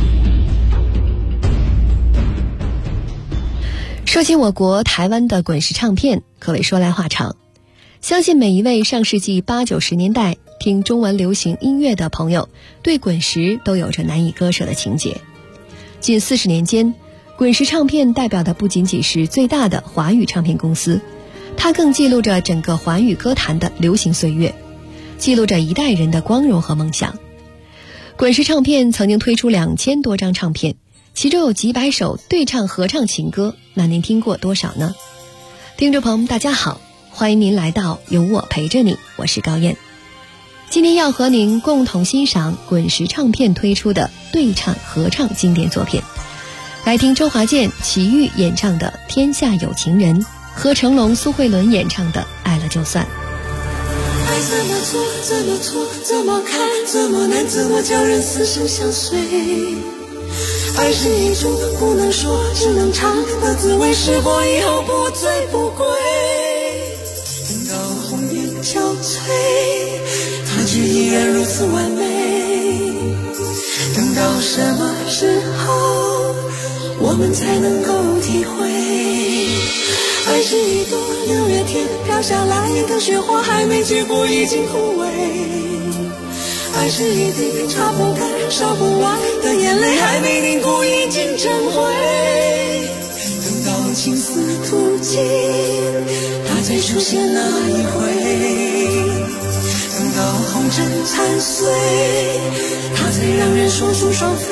说起我国台湾的滚石唱片，可谓说来话长。相信每一位上世纪80、90年代听中文流行音乐的朋友，对滚石都有着难以割舍的情结。近40年间，滚石唱片代表的不仅仅是最大的华语唱片公司，它更记录着整个华语歌坛的流行岁月，记录着一代人的光荣和梦想。滚石唱片曾经推出2000多张唱片，其中有几百首对唱合唱情歌，那您听过多少呢？听众朋友们大家好，欢迎您来到有我陪着你，我是高燕。今天要和您共同欣赏滚石唱片推出的对唱合唱经典作品，来听周华健、齐豫演唱的《天下有情人》和成龙、苏慧伦演唱的《爱了就算》。 爱怎么做，怎么错，怎么看，怎么难，怎么叫人死生相随。 爱是一种不能说只能尝的滋味，试过以后不醉不归。等到红颜憔悴，它却依然如此完美。等到什么时候我们才能够体会，爱是一朵六月天飘下来的雪花，还没结果已经枯萎。爱是一滴擦不干烧不完的眼泪，还没凝固已经成灰。等到青丝吐尽，它才出现那一回。等到红尘残碎，它才让人说出双飞。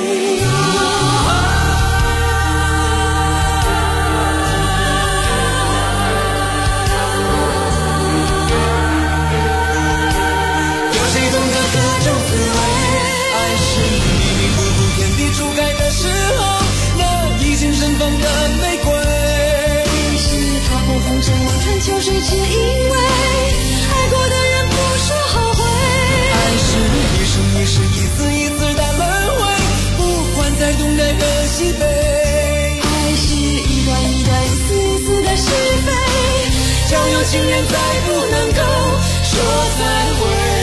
秋水只因为爱过的人不说后悔，爱是一生一世一次一次的轮回，不管在东南和西北，爱是一段一段一次一次的是非，交有情人再不能够说再会。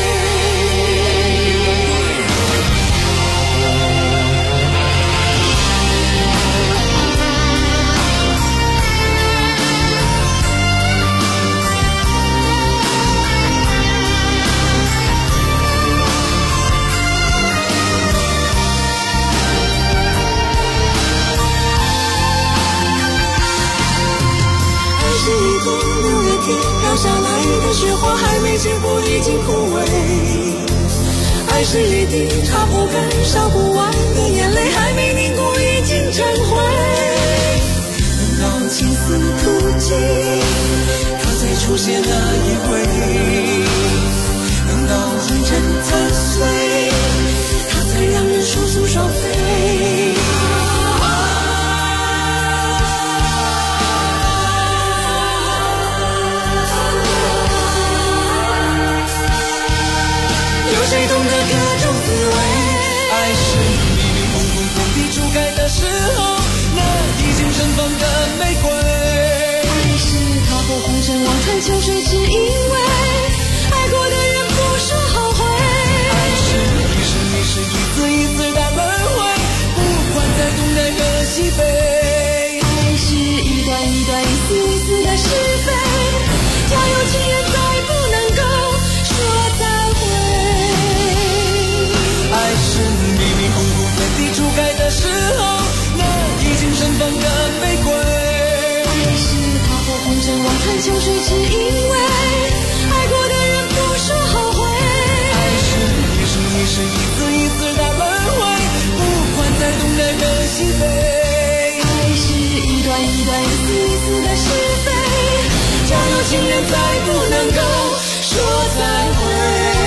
下来的雪花还没结果已经枯萎，爱是一滴擦不干烧不完的眼泪，还没凝固已经成灰。等到青丝吐尽，它才出现那一回。等到红尘残碎，它才让人说出双飞。谁懂得各种滋味？爱是迷迷蒙蒙天地初开的时候，那已经盛放的玫瑰。爱是踏破红尘望穿秋水，只因为爱过的人不说后悔。爱是一生一世一次一次的轮回，不管在东南和西北。爱是一段一段一次一次的是非，交有情人再不能够说再会。爱是迷迷糊糊天地初开的时候，那已经盛放的玫瑰。爱是踏破红尘望穿秋水，只因为爱过的人不说后悔。爱是一生一世一次一次的轮回，不管在东南和西北。爱是一段一段一次一次的是非，交有情人再不能够说再会。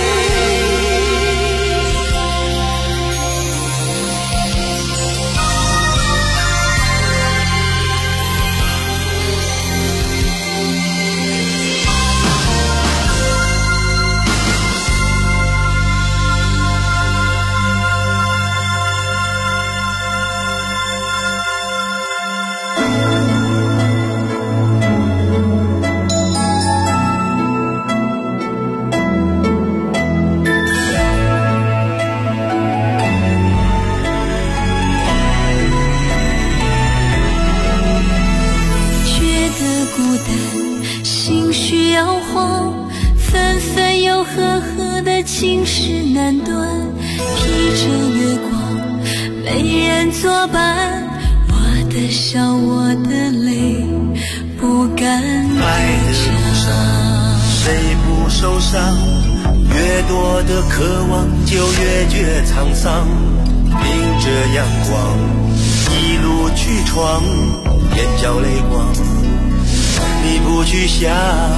情事难断，披着月光，没人作伴。我的笑，我的泪，不敢爱的路上，谁不受伤？越多的渴望，就越觉沧桑。迎着阳光，一路去闯，眼角泪光，你不去想。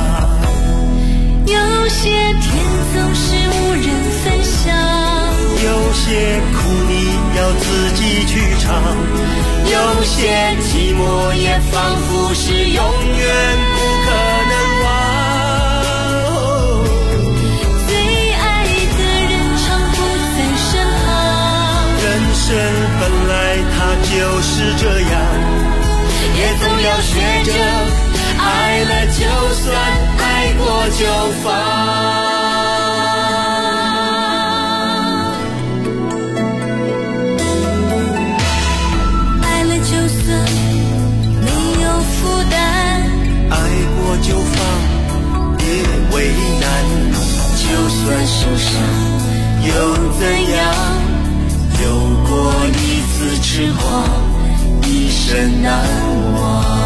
有些天总是无人分享， 有些苦你要自己去尝，有些寂寞也仿佛是永远不可能忘。最爱的人常不在身旁，人生放。 爱了就算没有负担， 爱过就放，别为难。就算受伤又怎样？有过一次痴狂，一生难忘。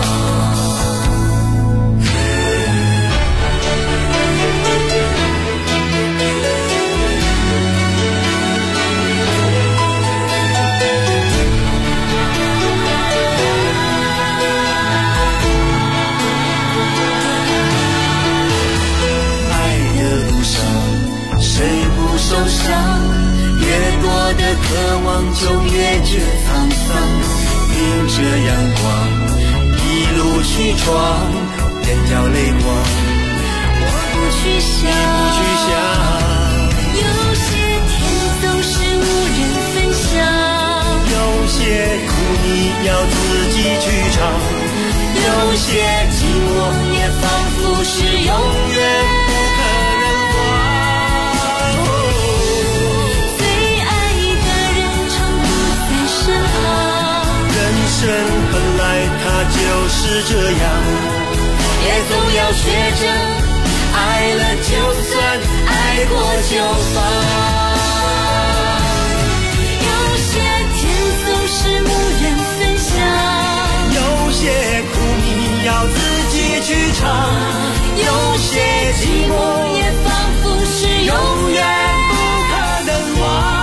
谁不受伤？越多的渴望就越觉沧桑。迎着阳光，一路去闯，眼角泪光， 我不去想。有些甜总是无人分享， 有些苦你要自己去尝，有些寂寞也仿佛是永远。人生本来它就是这样，也总要学着爱了就算，爱过就放。 有些甜总是无人分享， 有些苦你要自己去尝，有些寂寞也仿佛是永远不可能忘。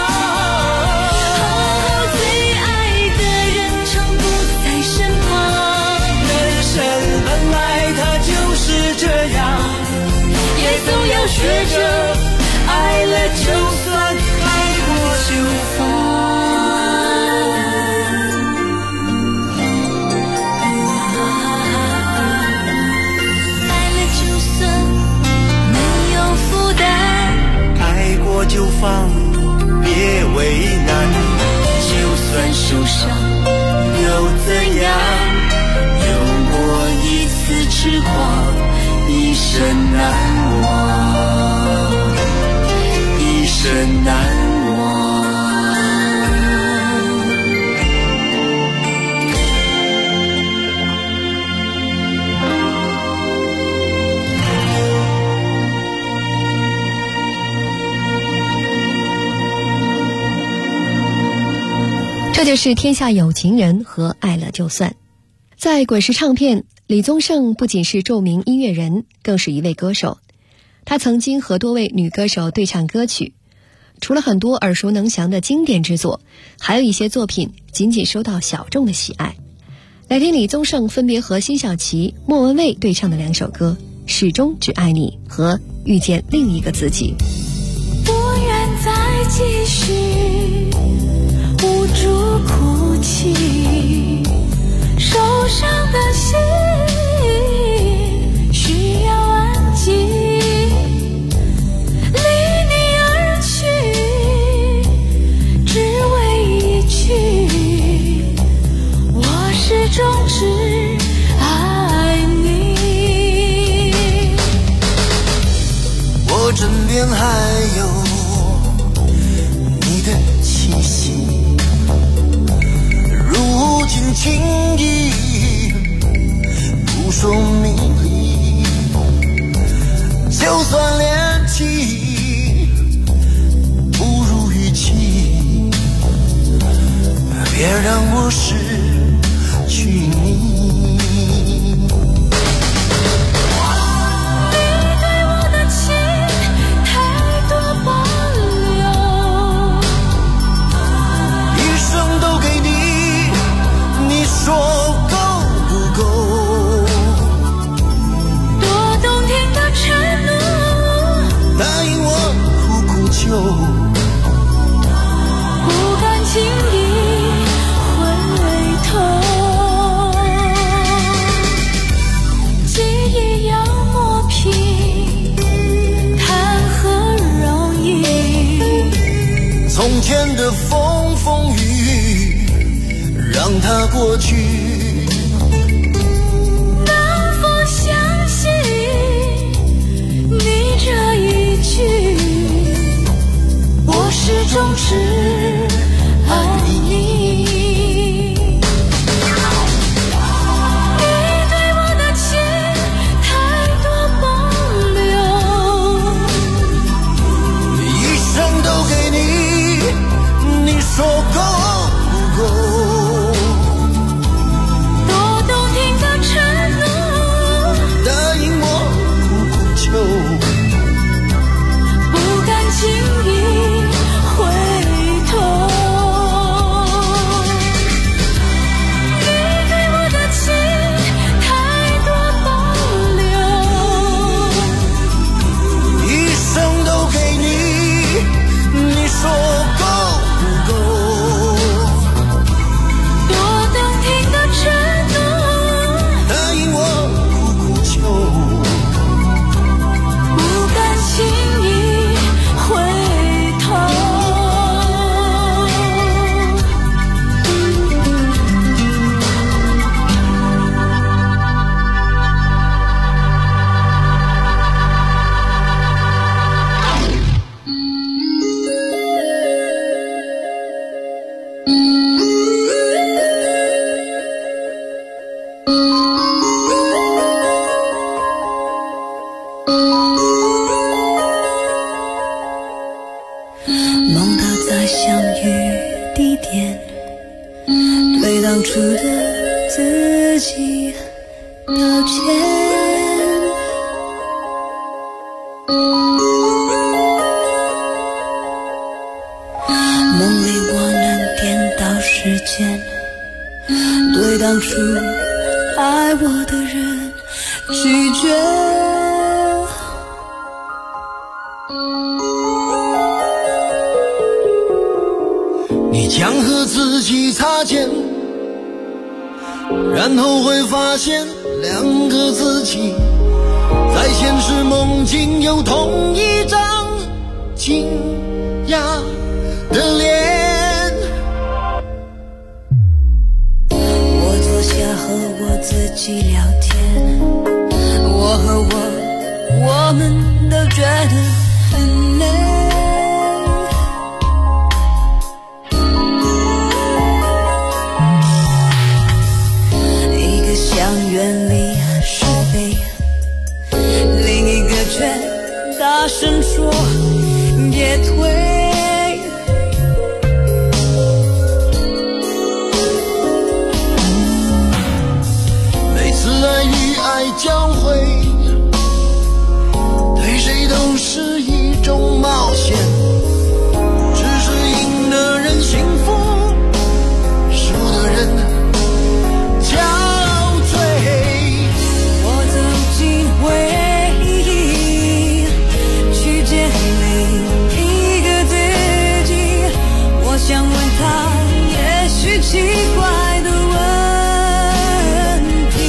总要学着爱了就算，爱过就放。 爱了就算没有负担， 爱过就放，别为难。就算受伤又怎样？有过一次痴狂，一生难忘，一生难忘。 这就是天下有情人和爱了就算。在滚石唱片，李宗盛不仅是著名音乐人，更是一位歌手。他曾经和多位女歌手对唱歌曲，除了很多耳熟能详的经典之作，还有一些作品仅仅受到小众的喜爱。来听李宗盛分别和辛晓琪、莫文蔚对唱的两首歌《始终只爱你》和《遇见另一个自己》。 不愿再继续无助哭泣，受伤的心需要安静，离你而去，只为一句我始终只爱你。 我枕边还有你的气息，如今轻易不说明理，就算连气不如预期，别让我失去你。说够不够？ 多动听的承诺， 答应我苦苦求， 不敢轻易回头。记忆要磨平，谈何容易？ 从前的风风雨雨，让它过去。 能否相信你中只爱你。你对我的情太多保留， 一生都给你，你说够不够？ 多动听的承诺， 答应我苦苦求， 不敢轻易回头。你对我的情太多保留， 一生都给你，你说够不够？ 多动听的承诺， 答应我苦苦求， 不敢轻易回头。梦到再相遇地点，对当初的自己道歉。梦里我能颠倒时间，对当初爱我的人拒绝。 你将和自己擦肩，然后会发现两个自己在现实梦境有同一张惊讶的脸。 我坐下和我自己聊天，我和我们都觉得很累。一个想远离是非，另一个却大声说别退。 每次爱与爱交汇，对谁都是一种冒险，只是赢的人幸福，输的人憔悴。 我走进回忆，去见另一个自己，我想问他也许奇怪的问题。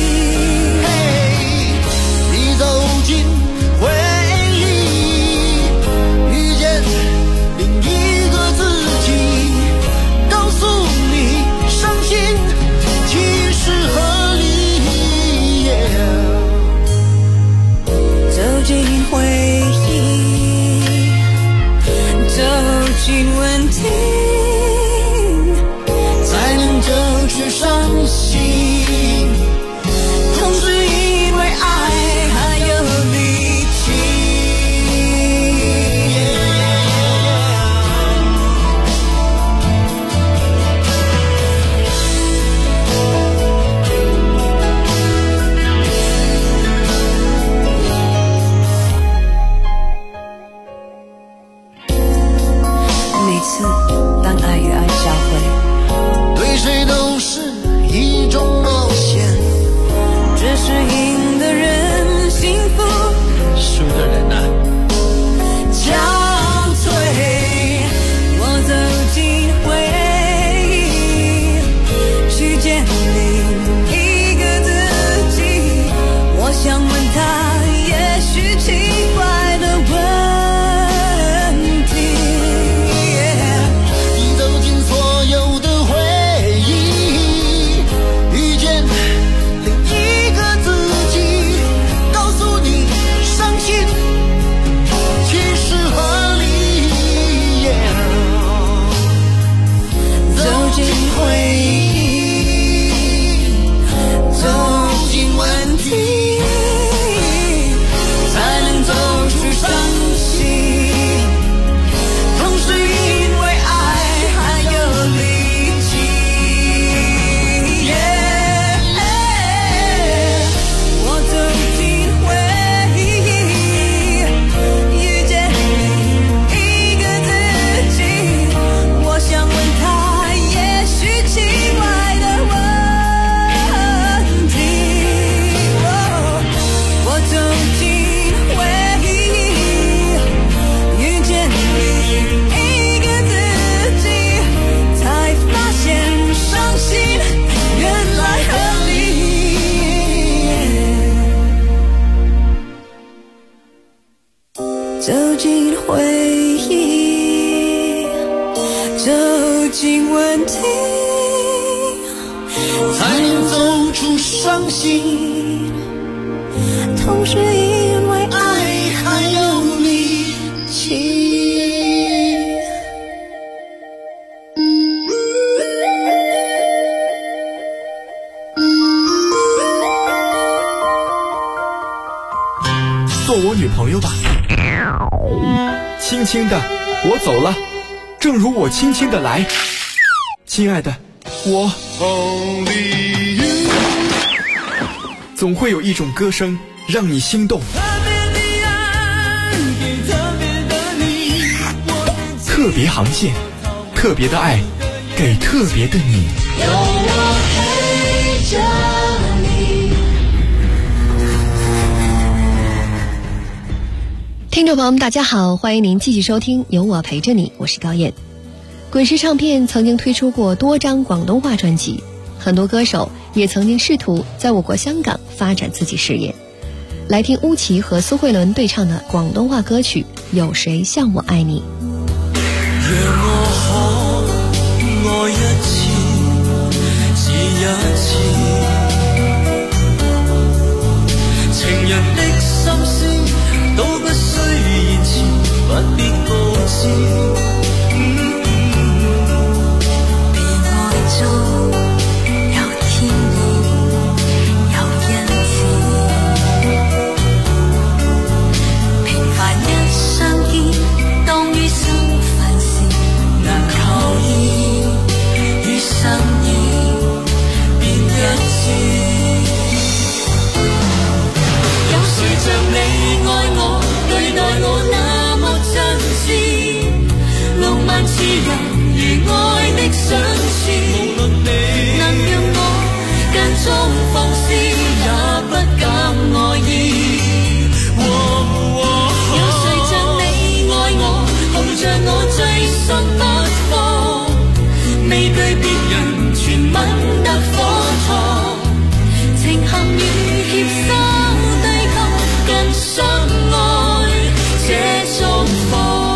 你走进回忆，遇见另一个自己，告诉你伤心其实合理。 走进回忆，走进问题， 才能争取伤心，同时因为爱还有力气。 每次当爱与爱交汇， 对谁都是一种冒险， 只是赢的人幸福， 输的人啊憔悴。我走进回忆，去见另一个自己，我想问他也许奇怪的问题。 你走进所有的回忆， 走进回忆，走进问题， 才能走出伤心。 痛是因为爱还有力气。 做我女朋友吧。轻轻的，我走了，正如我轻轻的来。亲爱的，我总会有一种歌声让你心动。特别航线，特别的爱，给特别的你。 有我陪着你。 听众朋友们大家好，欢迎您继续收听有我陪着你，我是高燕。滚石唱片曾经推出过多张广东话专辑，很多歌手也曾经试图在我国香港发展自己事业。来听巫启和苏慧伦对唱的广东话歌曲《有谁像我爱你》。 讓我可愛一次是一次，情人的心思都不需言辭，不必告知。 被愛中有天意，有恩賜，平凡一相見，當於生分時，能求意與心意便一致。 有誰像你愛我，對待我那麼真摯，浪漫自由如愛的相似，無論你能讓我間中放肆，也不減愛意。有誰像你愛我，抱着我最心不放，未懼別人全吻得火燙，情陷於協心對抗，更相愛這種放。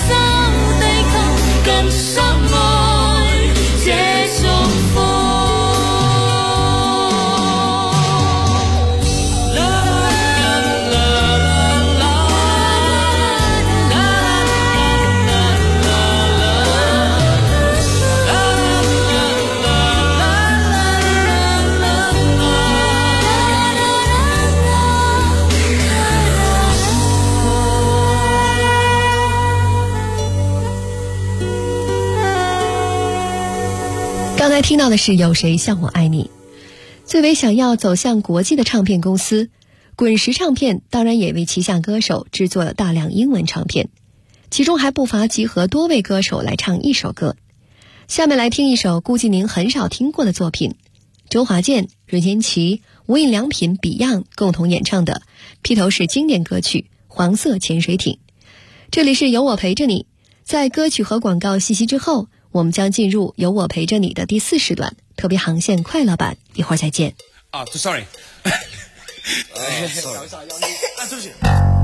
更相愛這種風。 听到的是有谁像我爱你。最为想要走向国际的唱片公司滚石唱片当然也为旗下歌手制作了大量英文唱片，其中还不乏集合多位歌手来唱一首歌。下面来听一首估计您很少听过的作品，周华健、任贤齐、无印良品、Beyond 共同演唱的披头士经典歌曲《黄色潜水艇》。这里是有我陪着你，在歌曲和广告信息之后，我们将进入有我陪着你的第4时段特别航线快乐版，一会儿再见。 sorry 对不起。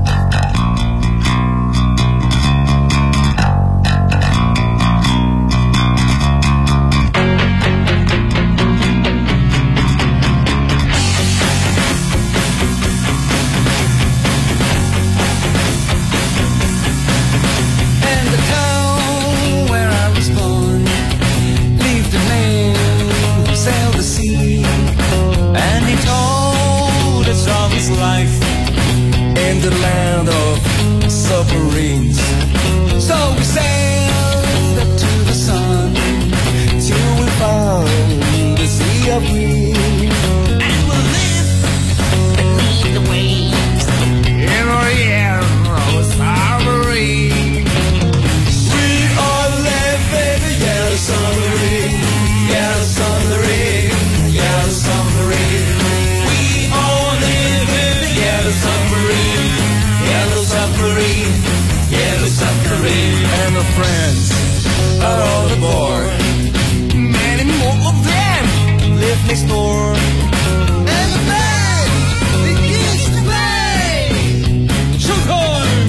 The land of submarines. So we sailed up to the sun till we found the sea of green. And we'll live beneath the waves in our yellow submarine. We all live in the yellow submarine, yellow submarine, yellow submarine. We all live in the yellow submarine. Yellow submarine, yellow submarine. And our friends are all aboard. Many more of them live next door. And the band begins to play. Showtime!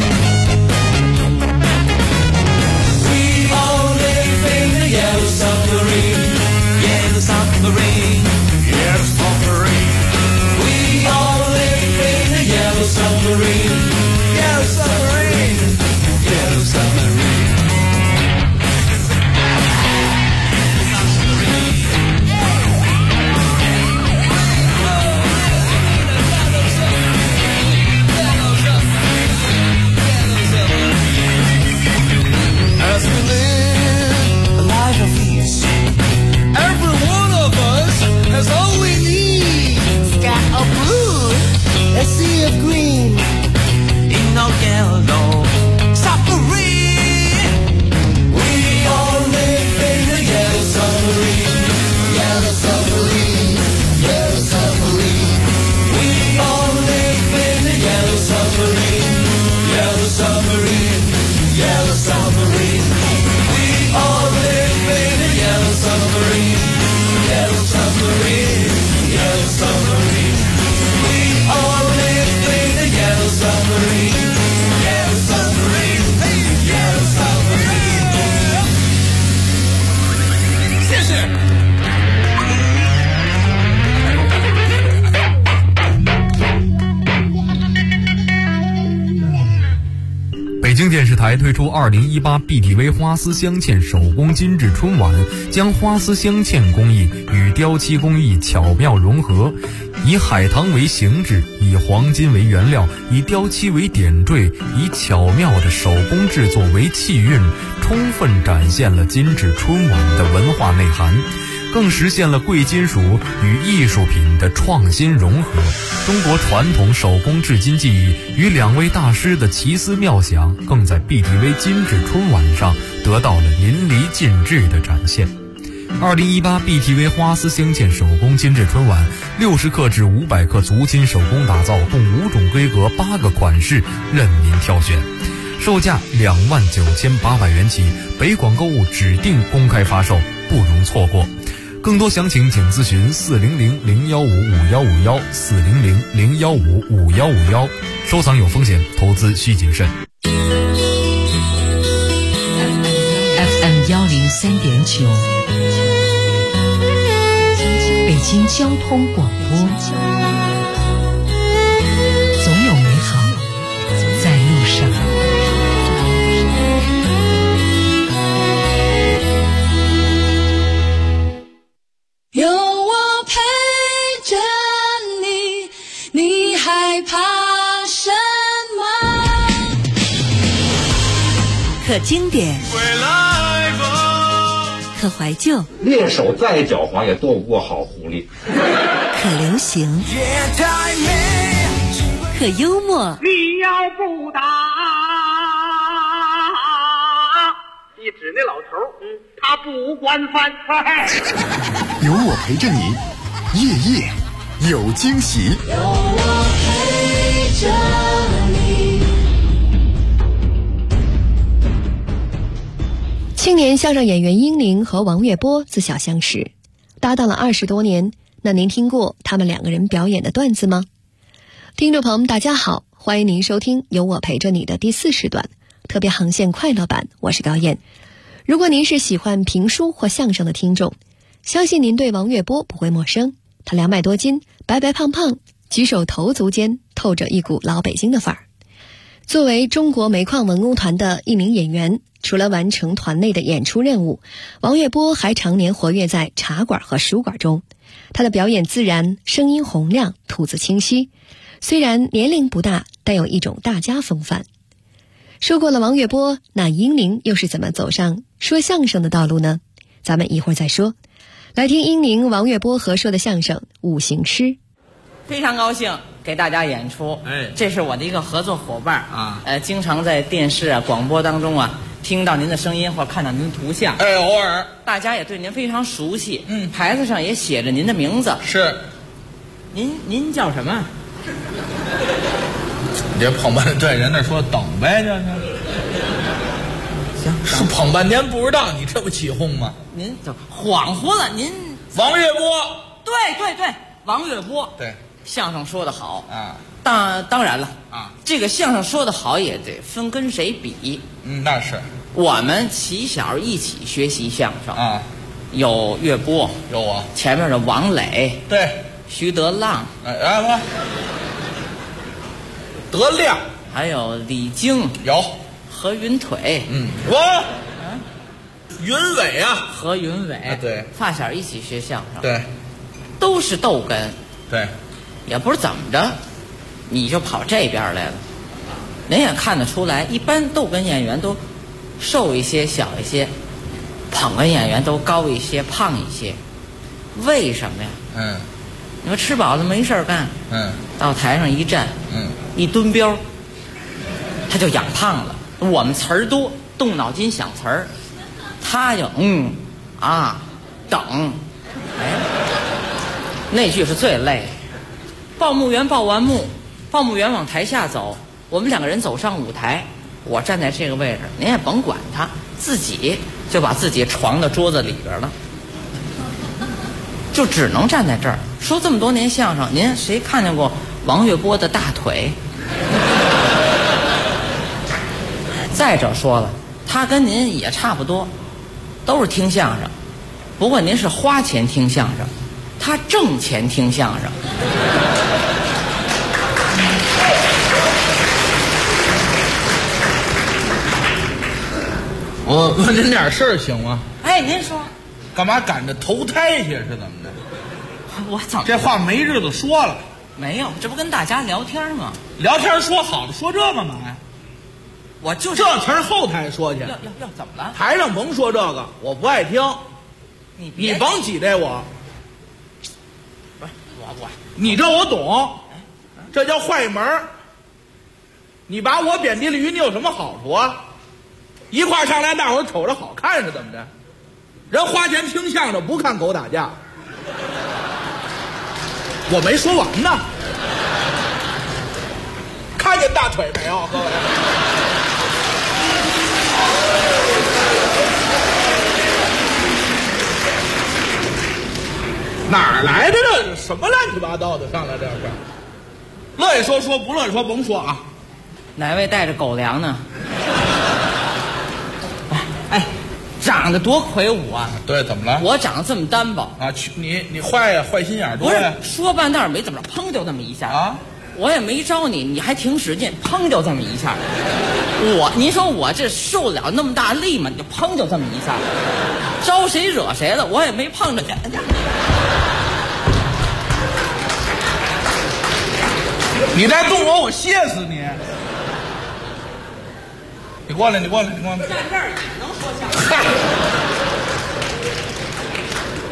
We all live in the yellow submarine. Yellow submarine, yellow submarine. We all live in the yellow submarine. Yellow submarine, yellow submarine. As we live a life of ease, every one of us has all we need. Sky of blue, a sea of green. No yellow submarine. We all live in the yellow submarine. Yellow submarine, yellow submarine. We all live in the yellow submarine. Yellow submarine, yellow submarine. We all live in the yellow submarine. Yellow submarine, yellow submarine. We all live in the yellow submarine. Yellow submarine, yellow submarine. 谢谢。 北京电视台推出2018 BTV 花丝镶嵌手工精致春晚，将花丝镶嵌工艺与雕漆工艺巧妙融合，以海棠为形制，以黄金为原料，以雕漆为点缀，以巧妙的手工制作为气韵，充分展现了精致春晚的文化内涵，更实现了贵金属与艺术品的创新融合。中国传统手工制金技艺与2位大师的奇思妙想，更在 BTV 精致春晚上得到了淋漓尽致的展现。2018 BTV 花丝镶嵌手工精致春晚，60克至500克足金手工打造，共5种规格8个款式，任您挑选，售价29800元起，北广购物指定公开发售，不容错过。更多详情请咨询400-015-5151 400-015-5151。收藏有风险，投资需谨慎。 FM 103.9，北京交通广播，总有美好在路上。 有我陪着你，你害怕什么？ 可经典， 回来吧， 可可怀旧， 猎手再狡猾也斗不过好狐狸。 可流行，可幽默。 你要不打，一指那老头，他不惯犯。 有我陪着你，夜夜有惊喜。 有我陪着你。 青年相声演员英宁和王月波自小相识，搭档了20多年。那您听过他们2个人表演的段子吗？听众朋友们大家好，欢迎您收听有我陪着你的第4时段特别航线快乐版，我是高燕。如果您是喜欢评书或相声的听众，相信您对王月波不会陌生。他200多斤，白白胖胖，举手投足间透着一股老北京的范儿。作为中国煤矿文工团的一名演员，除了完成团内的演出任务，王月波还常年活跃在茶馆和书馆中。他的表演自然，声音洪亮，吐字清晰。虽然年龄不大，但有一种大家风范。说过了王月波，那英宁又是怎么走上说相声的道路呢？咱们一会儿再说。来听英宁、王月波合说的相声《五行诗》。 非常高兴给大家演出，这是我的一个合作伙伴啊，经常在电视啊、广播当中啊听到您的声音或看到您的图像，偶尔大家也对您非常熟悉，牌子上也写着您的名字。是，您叫什么？ 你这捧半天，人那说等呗，这是。行，是捧半天不知道，你这不起哄吗？ 您就恍惚了，您王月波。 对，王月波。对。相声说得好啊， 当然了啊，这个相声说得好也得分跟谁比。 那是我们起小一起学习相声啊， 有月波， 有我前面的王磊， 对， 徐德浪， 德亮， 还有李菁， 有何云腿， 我云伟啊， 何云伟， 对， 发小一起学相声， 对， 都是逗哏， 对。 也不是怎么着，你就跑这边来了。您也看得出来，一般逗哏演员都瘦一些、小一些，捧哏演员都高一些、胖一些。为什么呀？你说吃饱了没事干，到台上一站，一蹲膘，他就养胖了。我们词儿多，动脑筋想词儿，他就等，那句是最累的。报幕员报完幕，报幕员往台下走，我们2个人走上舞台，我站在这个位置，您也甭管他，自己就把自己床到桌子里边了，就只能站在这儿。说这么多年相声，您谁看见过王月波的大腿？再者说了，他跟您也差不多，都是听相声，不过您是花钱听相声，他挣钱听相声。 我问您点事儿行吗？ 您说， 干嘛赶着投胎去是怎么的？ 我怎么这话没日子说了？ 没有，这不跟大家聊天吗？ 聊天说好了，说这干嘛呀？ 我就是这词儿后台说去。 要怎么了？ 台上甭说这个，我不爱听。你甭挤兑我。 不是我， 你这我懂，这叫坏门。你把我贬低了于你有什么好处啊？一块上来，大伙儿瞅着好看是怎么着？人花钱听相声不看狗打架。我没说完呢，看见大腿没有，各位？哪儿来的这什么乱七八糟的上来这是？乐意说说，不乐意说甭说啊。 哪位带着狗粮呢？长得多魁梧啊！ 对，怎么了？ 我长得这么单薄啊！你坏呀，坏心眼多呀！ 说半道没怎么着，砰就这么一下啊！我也没招你，你还挺使劲，砰就这么一下。您说我这受了那么大力吗？你就砰就这么一下，招谁惹谁了？我也没碰着去。 你再动我，我歇死你！你过来，你过来，你过来。 站这儿也能说相声。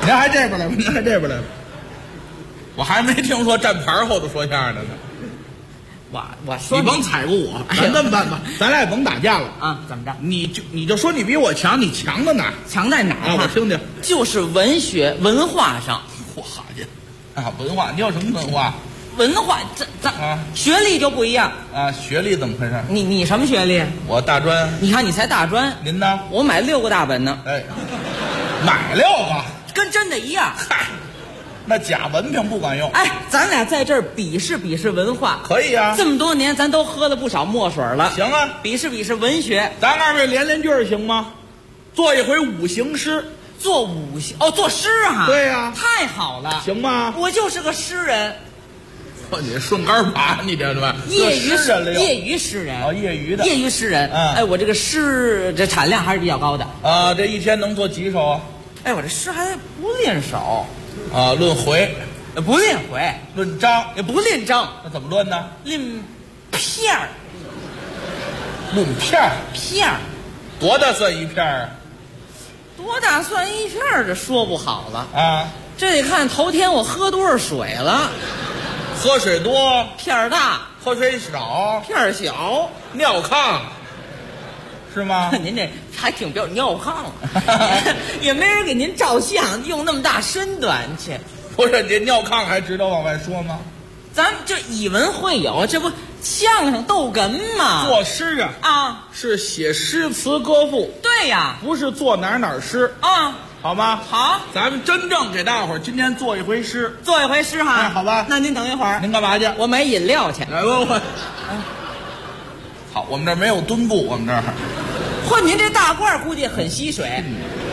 您还这边来吧，您还这边来吧。我还没听说站牌后头说相声的呢。 我说你甭踩过我，咱这么办吧，咱俩也甭打架了啊？怎么着？ 你就说你比我强，你强在哪儿？ 强在哪儿啊？我听听。 就是文学文化上。 嚯好家伙啊！文化，你有什么文化？ 文化咱学历就不一样啊。学历怎么回事？ 你什么学历？ 我大专。 你看你才大专， 您呢？ 我买6个大本呢。 哎，买6个， 跟真的一样。 嗨。那假文凭不管用。 哎，咱俩在这儿比试比试文化， 可以啊。 这么多年，咱都喝了不少墨水了。 行啊， 比试比试文学。 咱二位连句行吗？做一回五行诗。 做五行做诗啊？ 对呀， 太好了。 行吗？ 我就是个诗人。 你顺杆爬，你这吧？ 业余诗人。 业余诗人。 哎，我这个诗这产量还是比较高的啊。这一天能做几首啊？ 哎，我这诗还不练手。 啊，论回， 不练回， 论章也不练章， 那怎么论呢？ 论片儿， 论片儿， 片儿， 多大算一片儿？ 多大算一片儿？这说不好了啊！ 这得看头天我喝多少水了。 喝水多， 片儿大； 喝水少， 片儿小。 尿炕，是吗？ 您这还挺标准，尿炕，也没人给您照相，用那么大身段去。 不是，这尿炕还值得往外说吗？ 咱们这以文会友，这不相声逗哏吗？ 作诗啊，是写诗词歌赋。 对呀， 不是做哪诗啊， 好吗？ 好， 咱们真正给大伙儿今天做一回诗， 哈。 哎，好吧。 那您等一会儿， 您干嘛去？ 我买饮料去。 来，我。好，我们这儿没有墩布，我们这儿。 嚯，您这大褂估计很吸水。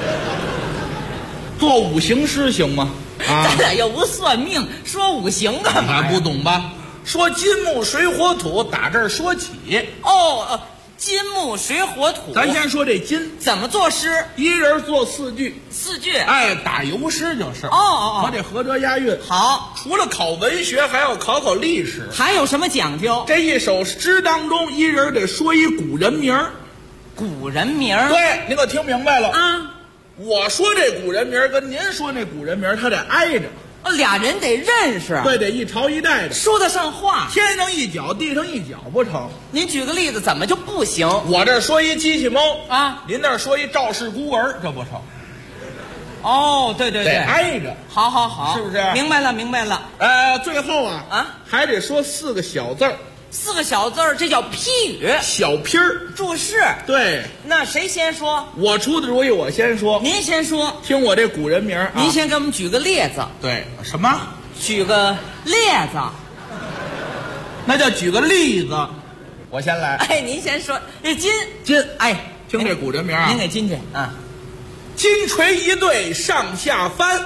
做五行诗行吗？啊， 咱俩又不算命，说五行干嘛？ 不懂吧？说金木水火土，打这儿说起。 金木水火土。 咱先说这金怎么作诗？ 一人做4句 ，4句。 哎，打油诗就是。 和这合辙押韵。 好， 除了考文学，还要考历史。 还有什么讲究？ 这一首诗当中，一人得说一古人名儿。 古人名？ 对，您可听明白了啊？ 我说这古人名跟您说那古人名，他得挨着。 俩人得认识。 对，得一朝一代的， 说得上话。 天上一脚，地上一脚不成？ 您举个例子，怎么就不行？ 我这说一机器猫啊， 您那说一赵氏孤儿，这不成？ 对， 得挨着。 好， 是不是？ 明白了。 最后还得说4个小字儿。 4个小字儿，这叫批语， 小批儿注释。 对， 那谁先说？ 我出的主意，我先说。 您先说。 听我这古人名啊， 您先给我们举个例子。 对，什么？ 举个例子？ 那叫举个例子。我先来。 哎，您先说。这金。 哎，听这古人名啊， 您给金去啊。 金锤一对上下翻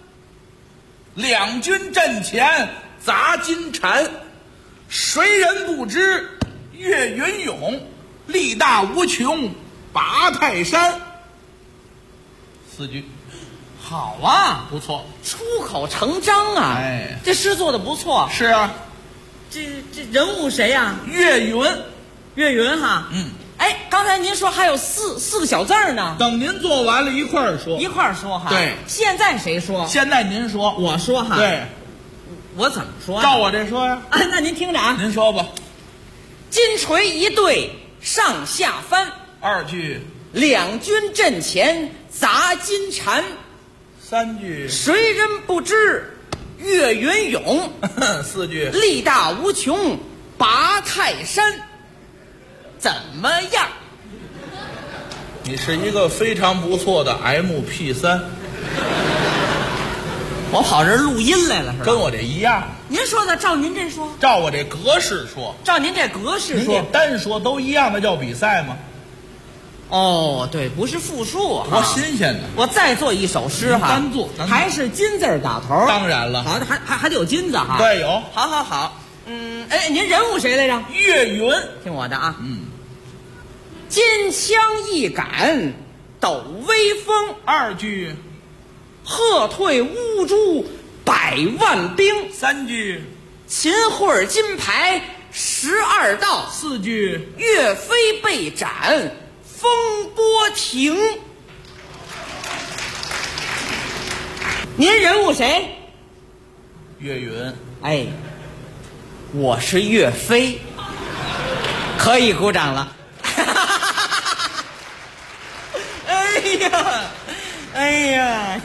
，2军阵前砸金蝉。谁人不知岳云勇，力大无穷拔泰山。4句， 好啊， 不错， 出口成章啊！ 哎， 这诗做的不错。 是啊， 这人物谁呀？ 岳云哈。哎，刚才您说还有四个小字呢。 等您做完了，一块儿说哈。 对， 现在谁说？ 现在您说， 我说哈。 对。 我怎么说？ 照我这说呀。 那您听着啊。 您说吧。 金锤一对上下翻 ，2句。 2军阵前砸金蝉 ，3句。 谁人不知岳云勇 ，4句。 力大无穷拔泰山。怎么样？ 你是一个非常不错的 MP3。 我跑这儿录音来了是吧？ 跟我这一样。 您说的，照您这说， 照我这格式说， 照您这格式说， 您单说都一样的叫比赛吗？ 对，不是复数哈， 多新鲜的！ 我再做一首诗哈， 单做还是金字打头。 当然了， 好的，还得有金子哈。 对，有。 好。您人物谁来着？ 岳云， 听我的啊。金枪一杆抖威风 ，2句。 喝退乌珠100万兵 ，3句。 秦桧金牌12道 ，4句。 岳飞被斩风波亭。 您人物谁？ 岳云。 哎，我是岳飞，可以鼓掌了。哎呀，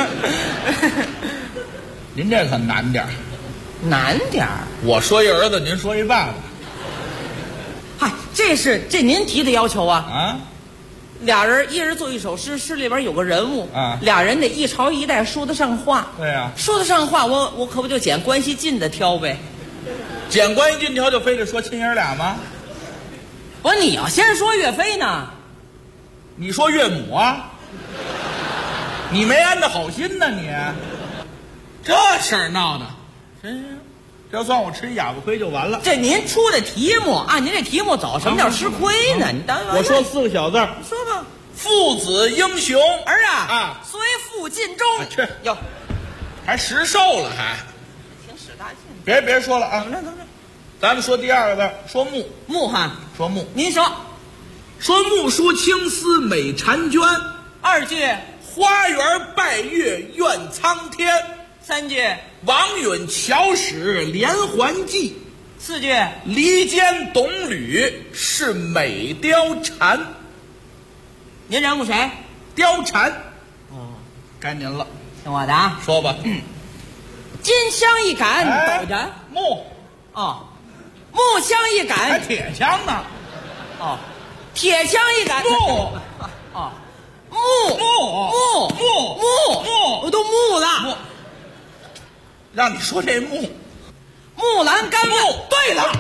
您这可难点儿， 难点儿。 我说一儿子，您说一爸爸。 嗨，这您提的要求啊？ 啊， 俩人一人做一首诗，诗里边有个人物啊， 俩人得一朝一代说得上话。 对呀， 说得上话，我可不就捡关系近的挑呗。 捡关系近挑就非得说亲爷俩吗？ 不是，你要先说岳飞呢， 你说岳母啊？你没安着好心呢，你这事儿闹的，真这算我吃一哑巴亏就完了。 这您出的题目，按您这题目走，什么叫吃亏呢？你当我说4个小字， 说吧。 父子英雄儿啊， 随父尽忠。 去哟， 还实寿了还？ 挺使大劲。 别说了啊！ 怎么着？ 咱们说第二个字，说木木哈， 说木。 您说木书青丝美婵娟 ，2句花园拜月怨苍天 ，3句王允巧使连环计 ，4句离间董吕是美貂蝉。 您人物谁？ 貂蝉。 哦， 该您了， 听我的啊， 说吧。 金枪一杆，抖着木哦，木枪一杆， 还铁枪呢。 哦，铁枪一杆， 木哦，木，我都木了。 让你说这木兰干木。 对了，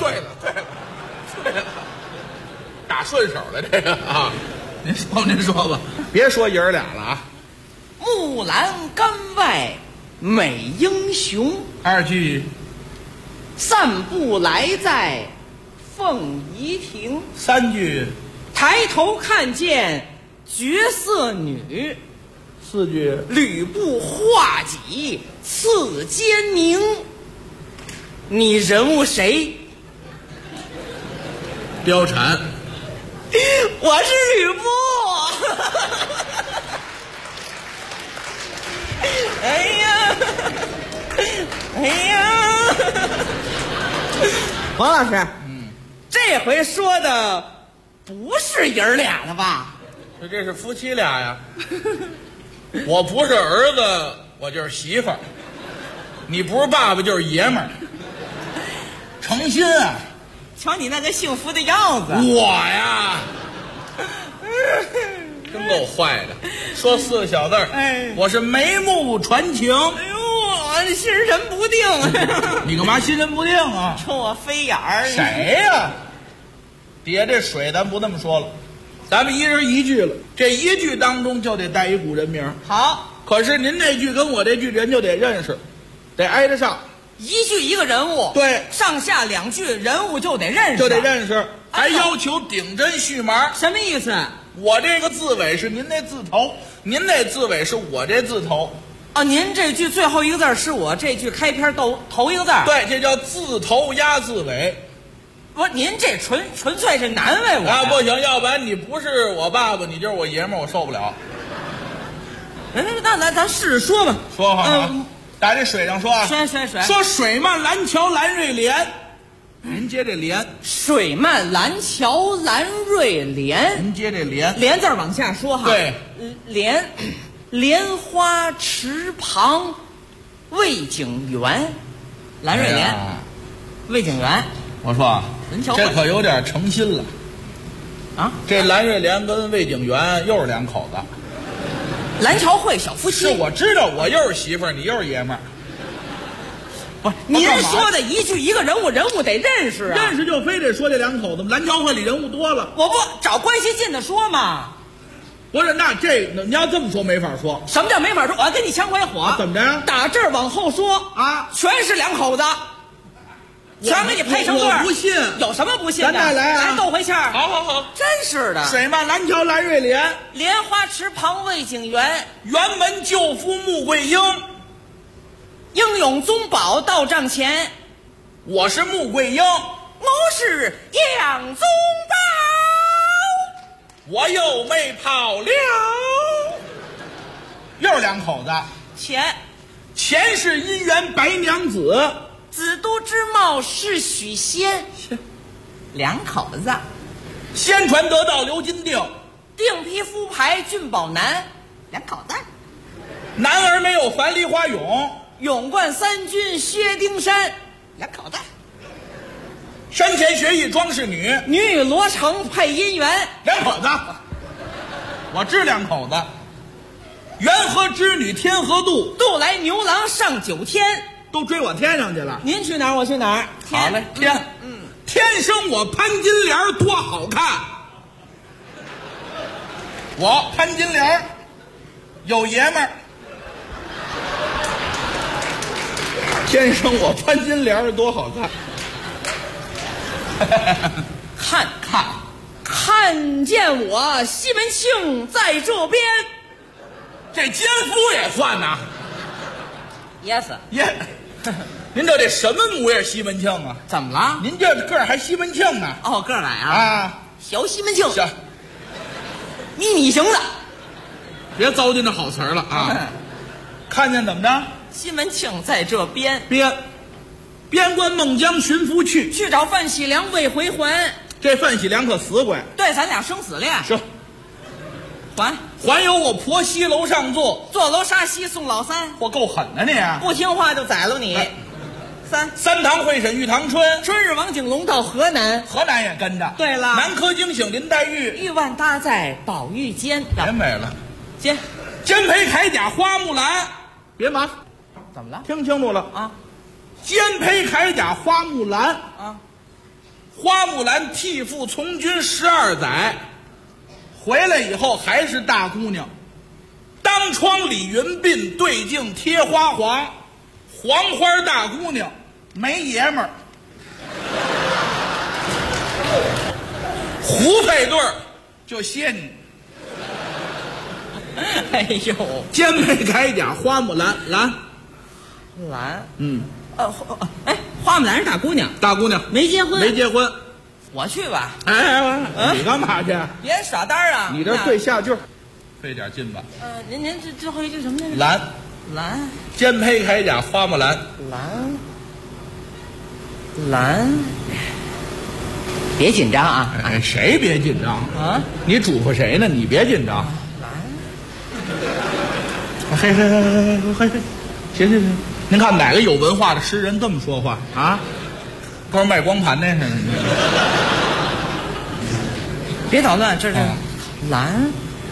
打顺手了这个啊。您说吧，别说爷儿俩了啊。 木兰杆外美英雄 ，2句散步来在凤仪亭 ，3句抬头看见绝色女 ，4句吕布画戟刺奸宁。你人物谁？ 貂蝉。 我是吕布。哎呀，王老师，这回说的不是爷儿俩了吧？ 这是夫妻俩呀。我不是儿子，我就是媳妇儿；你不是爸爸，就是爷们儿。诚心啊！ 瞧你那个幸福的样子。 我呀，真够坏的。说4个小字儿，我是眉目传情。 哎呦，我心神不定。 你干嘛心神不定啊？ 冲我飞眼儿。 谁呀？底下这水咱不那么说了，咱们一人一句了。这一句当中就得带一古人名。 好， 可是您这句跟我这句人就得认识，得挨着上。 一句一个人物， 对， 上下2句人物就得认识，还要求顶针续麻。 什么意思？ 我这个字尾是您那字头，您那字尾是我这字头。 哦，您这句最后一个字是我这句开篇头一个字。 对，这叫字头压字尾。 不是，您这纯粹是难为我啊！不行，要不然你不是我爸爸，你就是我爷们儿，我受不了。 那咱试试说吧。 说好。打这水上说啊， 水说水漫蓝桥蓝瑞莲，您接这莲， 水漫蓝桥蓝瑞莲， 您接这莲， 莲字往下说哈， 对， 莲花池旁魏景元，蓝瑞莲，魏景元， 我说啊，这可有点诚心了啊， 这蓝瑞莲跟魏景元又是2口子。 蓝桥会小夫妻， 是我知道，我又是媳妇儿，你又是爷们儿。 不是您说的一句一个人物得认识啊， 认识就非得说这2口子吗？蓝桥会里人物多了， 我不找关系近的说嘛。 不是，那你要这么说没法说。 什么叫没法说？我要跟你枪回火。 怎么着？ 打这儿往后说啊， 全是2口子。全给你配成对， 我不信， 有什么不信的？ 咱再来啊， 来斗回气儿。 好， 真是的。 水漫蓝桥蓝瑞莲， 莲花池旁魏景元， 辕门救夫穆桂英， 英勇宗保到帐前。 我是穆桂英， 我是杨宗保， 我又没跑了。又是2口子， 钱前世姻缘白娘子， 子都之貌是许仙，两口子。 仙传得道刘金定， 定皮肤牌俊宝男，两口子。 男儿没有樊梨花勇， 勇冠三军薛丁山，两口子。 山前学艺庄氏女， 女与罗成配姻缘， 两口子。我知两口子。缘何织女天河渡， 渡来牛郎上九天， 都追我天上去了。 您去哪儿我去哪儿。 好嘞，天，天生我潘金莲多好看。我潘金莲有爷们儿，天生我潘金莲多好看。 看见我西门庆在这边， 这奸夫也算呐。 噎死耶！您这什么模样？西门庆啊？ 怎么了？ 您这个儿还西门庆呢？ 哦，个儿矮啊！ 啊， 小西门庆， 小迷你型的， 别糟践那好词儿了啊！看见怎么着？ 西门庆在这边， 边关孟姜寻夫去找范喜良未回还。 这范喜良可死鬼， 对咱俩生死恋。 是，还有我婆西楼上坐楼杀西送老三。 我够狠的你， 不听话就宰了你。 三堂会审玉堂春， 春日王景龙到河南也跟着。 对了， 南柯惊醒林黛玉， 玉腕搭在宝玉间。 别美了， 肩佩铠甲花木兰，别忙， 怎么了？ 听清楚了啊！ 肩佩铠甲花木兰啊！ 花木兰替父从军12载，回来以后还是大姑娘。当窗理云鬓，对镜贴花黄，黄花大姑娘没爷们儿。胡配对儿就歇你。 哎呦， 肩佩铠甲花木兰， 花木兰是大姑娘， 没结婚。 我去吧。 你干嘛去？ 别耍单啊！ 你这对下句，费点劲吧。 您最后一句什么来着？兰， 肩佩铠甲花木兰， 兰，别紧张啊！ 谁别紧张啊？你嘱咐谁呢？你别紧张。嘿，行，您看哪个有文化的诗人这么说话啊？跟卖光盘那似的。 别捣乱，这是兰，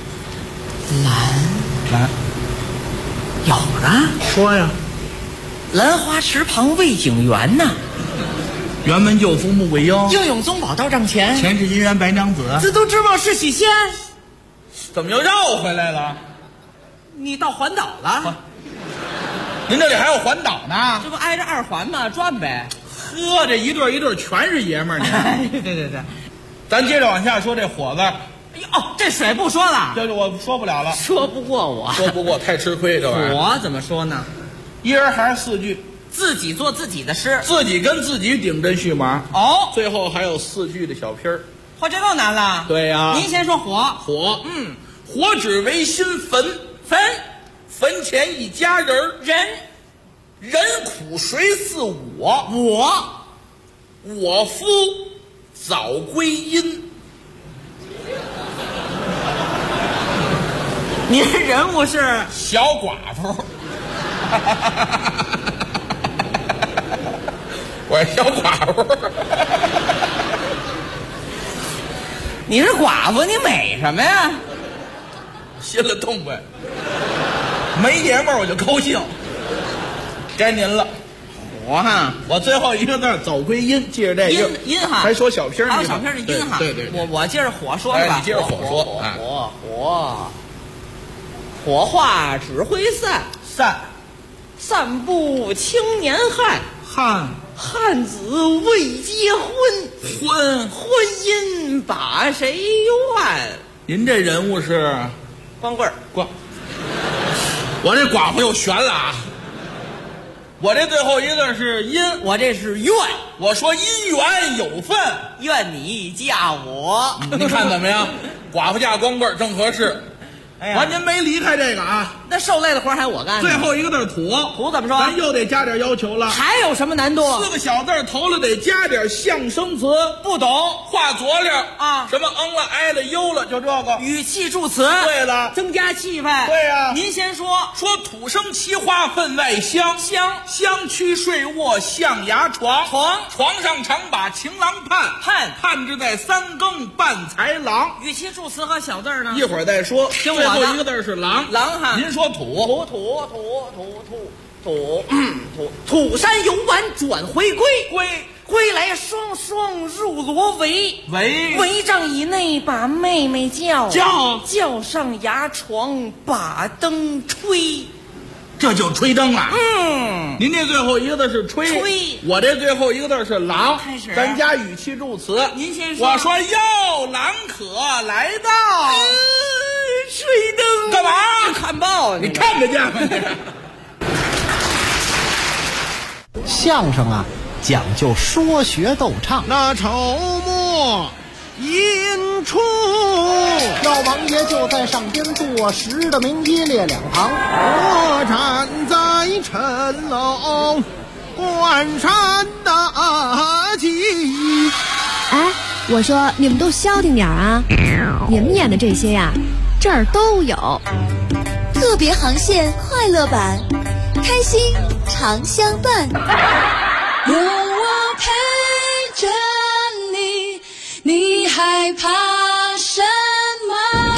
有的说呀， 兰花池旁魏景元呐， 辕门救父穆桂英， 英勇宗保到帐前， 前世姻缘白娘子， 子都之貌是许仙。 怎么又绕回来了？ 你到环岛了？ 您这里还有环岛呢？ 这不挨着2环吗？转呗。 呵，这一对一对全是爷们儿。 对， 咱接着往下说这伙子。 这水不说了， 这我说不了了， 说不过， 太吃亏这玩意儿。 我怎么说呢？ 一人还是4句， 自己做自己的诗， 自己跟自己顶针续麻。最后还有4句的小篇儿。 嚯，这够难了。 对呀， 您先说火。 火只为心焚，坟前一家人，人苦谁似我夫早归阴。 您人物是小寡妇。我是小寡妇。 你是寡妇，你美什么呀？ 心里痛快，没爷们儿我就高兴。该您了。我最后一个字走归阴，记着这个阴哈， 还说小篇儿， 还有小篇儿是阴哈。 对， 我接着火说是吧？ 你接着火说。 火化指挥散布青年汉子未结婚姻把谁怨？ 您这人物是光棍儿。 我这寡妇又悬了啊！我这最后一个是阴， 我这是怨。 我说姻缘有份， 愿你嫁我。 您看怎么样？寡妇嫁光棍正合适。 哎呀， 您没离开这个啊。 那受累的活还我干呢。 最后一个字土， 土怎么说？ 咱又得加点要求了。 还有什么难度 ？4个小字头了得加点象声词。 不懂画佐料啊， 什么嗯了、哎了、呦了，就这个语气助词。 对了， 增加气氛。 对呀， 您先说。 说土生奇花分外香，香区睡卧象牙床，床上常把情郎盼着在3更半才郎。 语气助词和小字呢？ 一会儿再说。 听我的。 最后一个字是郎哈。 您说土。 土山游玩转回归来双入罗围帐以内把妹妹叫上牙床把灯吹， 这就吹灯了。您这最后一个字是吹，我这最后一个字是郎。 开始， 咱加语气助词。 您先说。 我说哟，郎可来到。 吹灯干嘛？ 看报， 你看得见吗？ 相声啊，讲究说学逗唱。 那筹末引出， 老王爷就在上边坐实的名一列两旁， 我站在城楼观山大吉。 哎，我说你们都消停点啊！你们演的这些呀，这儿都有。 特别航线快乐版，开心常相伴。 有我陪着你，你害怕什么？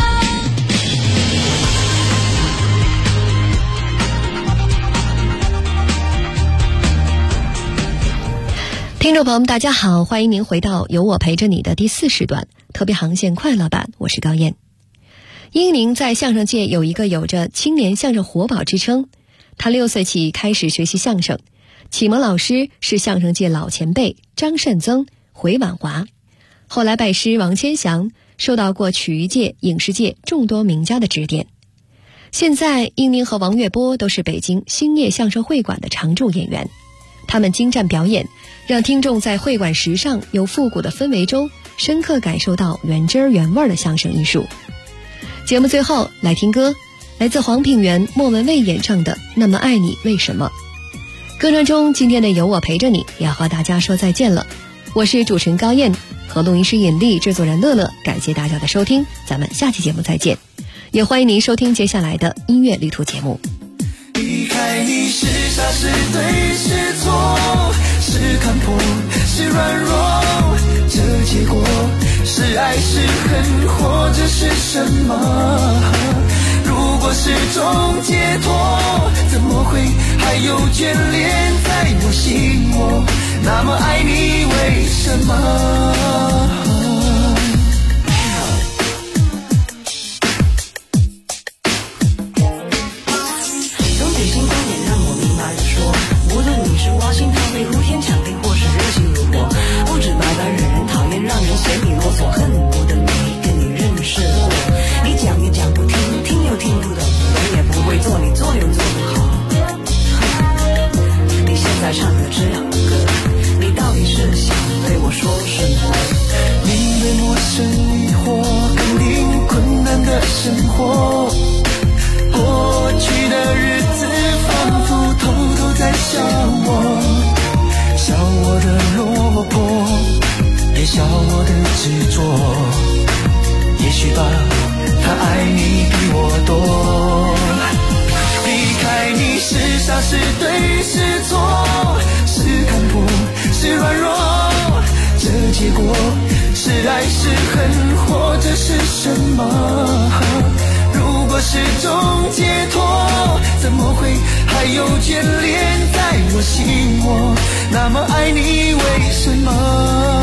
听众朋友们大家好，欢迎您回到有我陪着你的第4时段特别航线快乐版，我是高燕。英宁在相声界有一个有着青年相声活宝之称，他6岁起开始学习相声，启蒙老师是相声界老前辈张善增、回婉华，后来拜师王千祥，受到过曲艺界、影视界众多名家的指点。现在英宁和王月波都是北京兴业相声会馆的常驻演员，他们精湛表演，让听众在会馆时尚又复古的氛围中深刻感受到原汁儿原味的相声艺术。节目最后来听歌，来自黄品源、莫文蔚演唱的《那么爱你为什么》。歌声中，今天的有我陪着你也要和大家说再见了。我是主持人高燕，和录音师尹丽、制作人乐乐，感谢大家的收听，咱们下期节目再见。也欢迎您收听接下来的音乐旅途节目。 离开你是傻是对是错，是看破是软弱，这结果是爱是恨或者是什么？如果是种解脱，怎么会还有眷恋在我心窝？那么爱你为什么？ 如天抢地或是人心如火，不止白白惹人讨厌，让人嫌你啰嗦，恨我的没跟你认识过，你讲也讲不听，听又听不懂，人也不会做，你做又做不好。你现在唱的这样的歌，你到底是想对我说什么？ 面对陌生疑惑，肯定困难的生活，过去的日子仿佛偷偷在笑我，笑我的落魄，也笑我的执着。也许吧，他爱你比我多。离开你是傻是对是错，是看破是软弱，这结果是爱是恨或者是什么？如果是种解脱，怎么会还有眷恋在我心窝？那么爱你为什么？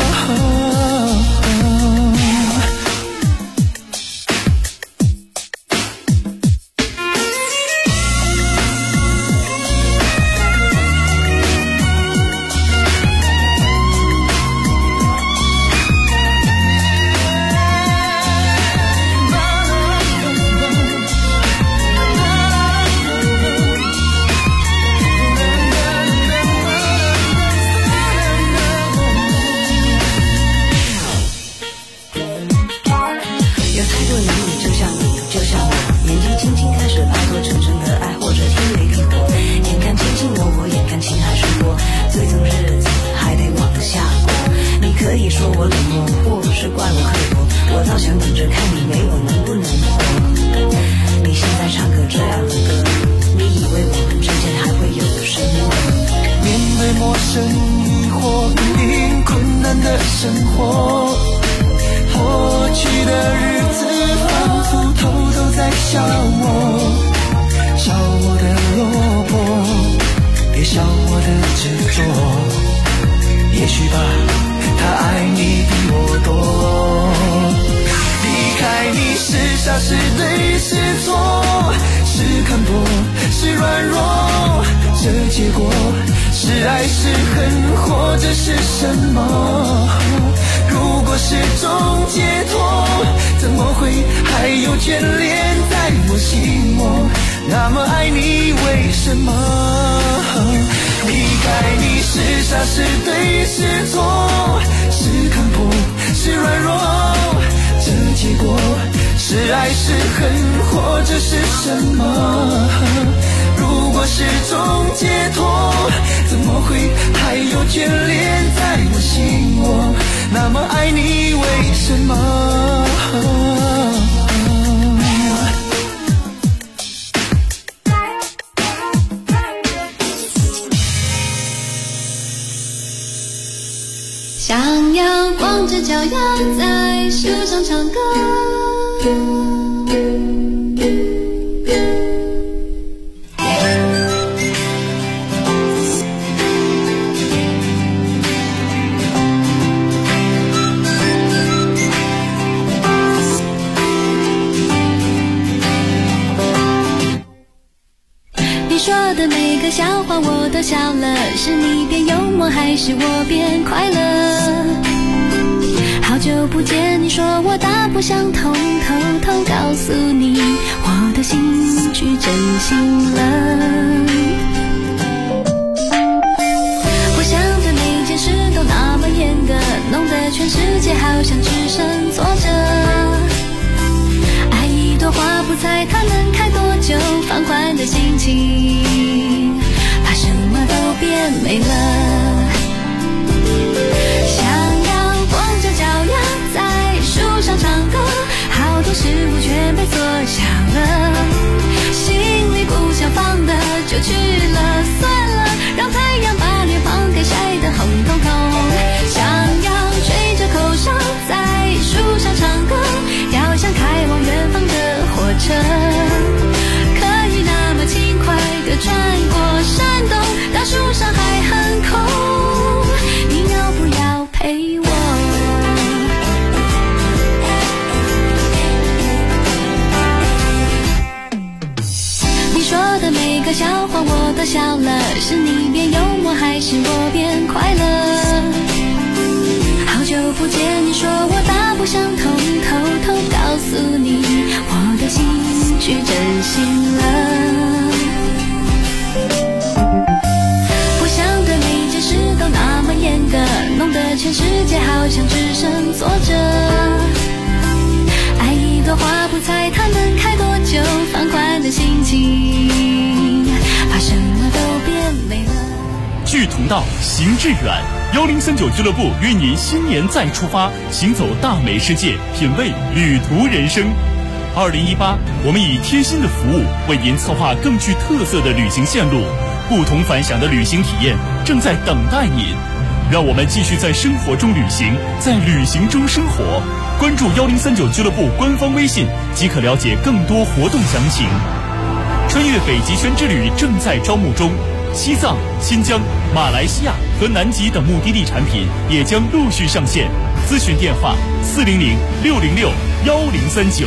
说我冷漠，或是怪我刻薄，我倒想等着看你没我能不能活。你现在唱歌这样的歌，你以为我们之间还会有什么？ 面对陌生疑惑，面临困难的生活，过去的日子仿佛偷偷在笑我，笑我的落魄，别笑我的执着。也许吧，他爱你比我多。离开你是傻是对是错，是看破是软弱，这结果是爱是恨或者是什么？如果是种解脱，怎么会还有眷恋在我心窝？那么爱你为什么？离开你是傻是对是错，是看破是软弱，这结果是爱是恨或者是什么？如果是种解脱，怎么会还有眷恋在我心窝？那么爱你为什么？ 想要光着脚丫在树上唱歌，你说的每个笑话我都笑了，是你变幽默还是我变快乐？好久不见，你说我大不相同，偷偷告诉你我的心去真心了。我想对每件事都那么严格，弄得全世界好像只剩坐着。爱一朵花不猜它能开多久，放宽的心情怕什么都变美了。脚丫在树上唱歌，好多事物全被缩小了，心里不想放的就去了，算了，让太阳把脸庞给晒得红彤彤。想要吹着口哨在树上唱歌，要像开往远方的火车，可以那么轻快地穿过山洞，当树上还很空，你要不要陪我？说的每个笑话我都笑了，是你变幽默还是我变快乐？好久不见，你说我大不相同，偷偷告诉你我的心去真心了。不想对每件事都那么严格，弄得全世界好像只剩坐着。爱一朵花不猜它能开多久，放宽的心情怕什么都变美了。 聚同道，行致远，1039俱乐部约您新年再出发，行走大美世界，品味旅途人生。2018，我们以贴心的服务为您策划更具特色的旅行线路，不同凡响的旅行体验正在等待您。让我们继续在生活中旅行，在旅行中生活。关注1039俱乐部官方微信，即可了解更多活动详情。穿越北极圈之旅正在招募中，西藏、新疆、马来西亚和南极等目的地产品也将陆续上线。咨询电话：400-606-1039。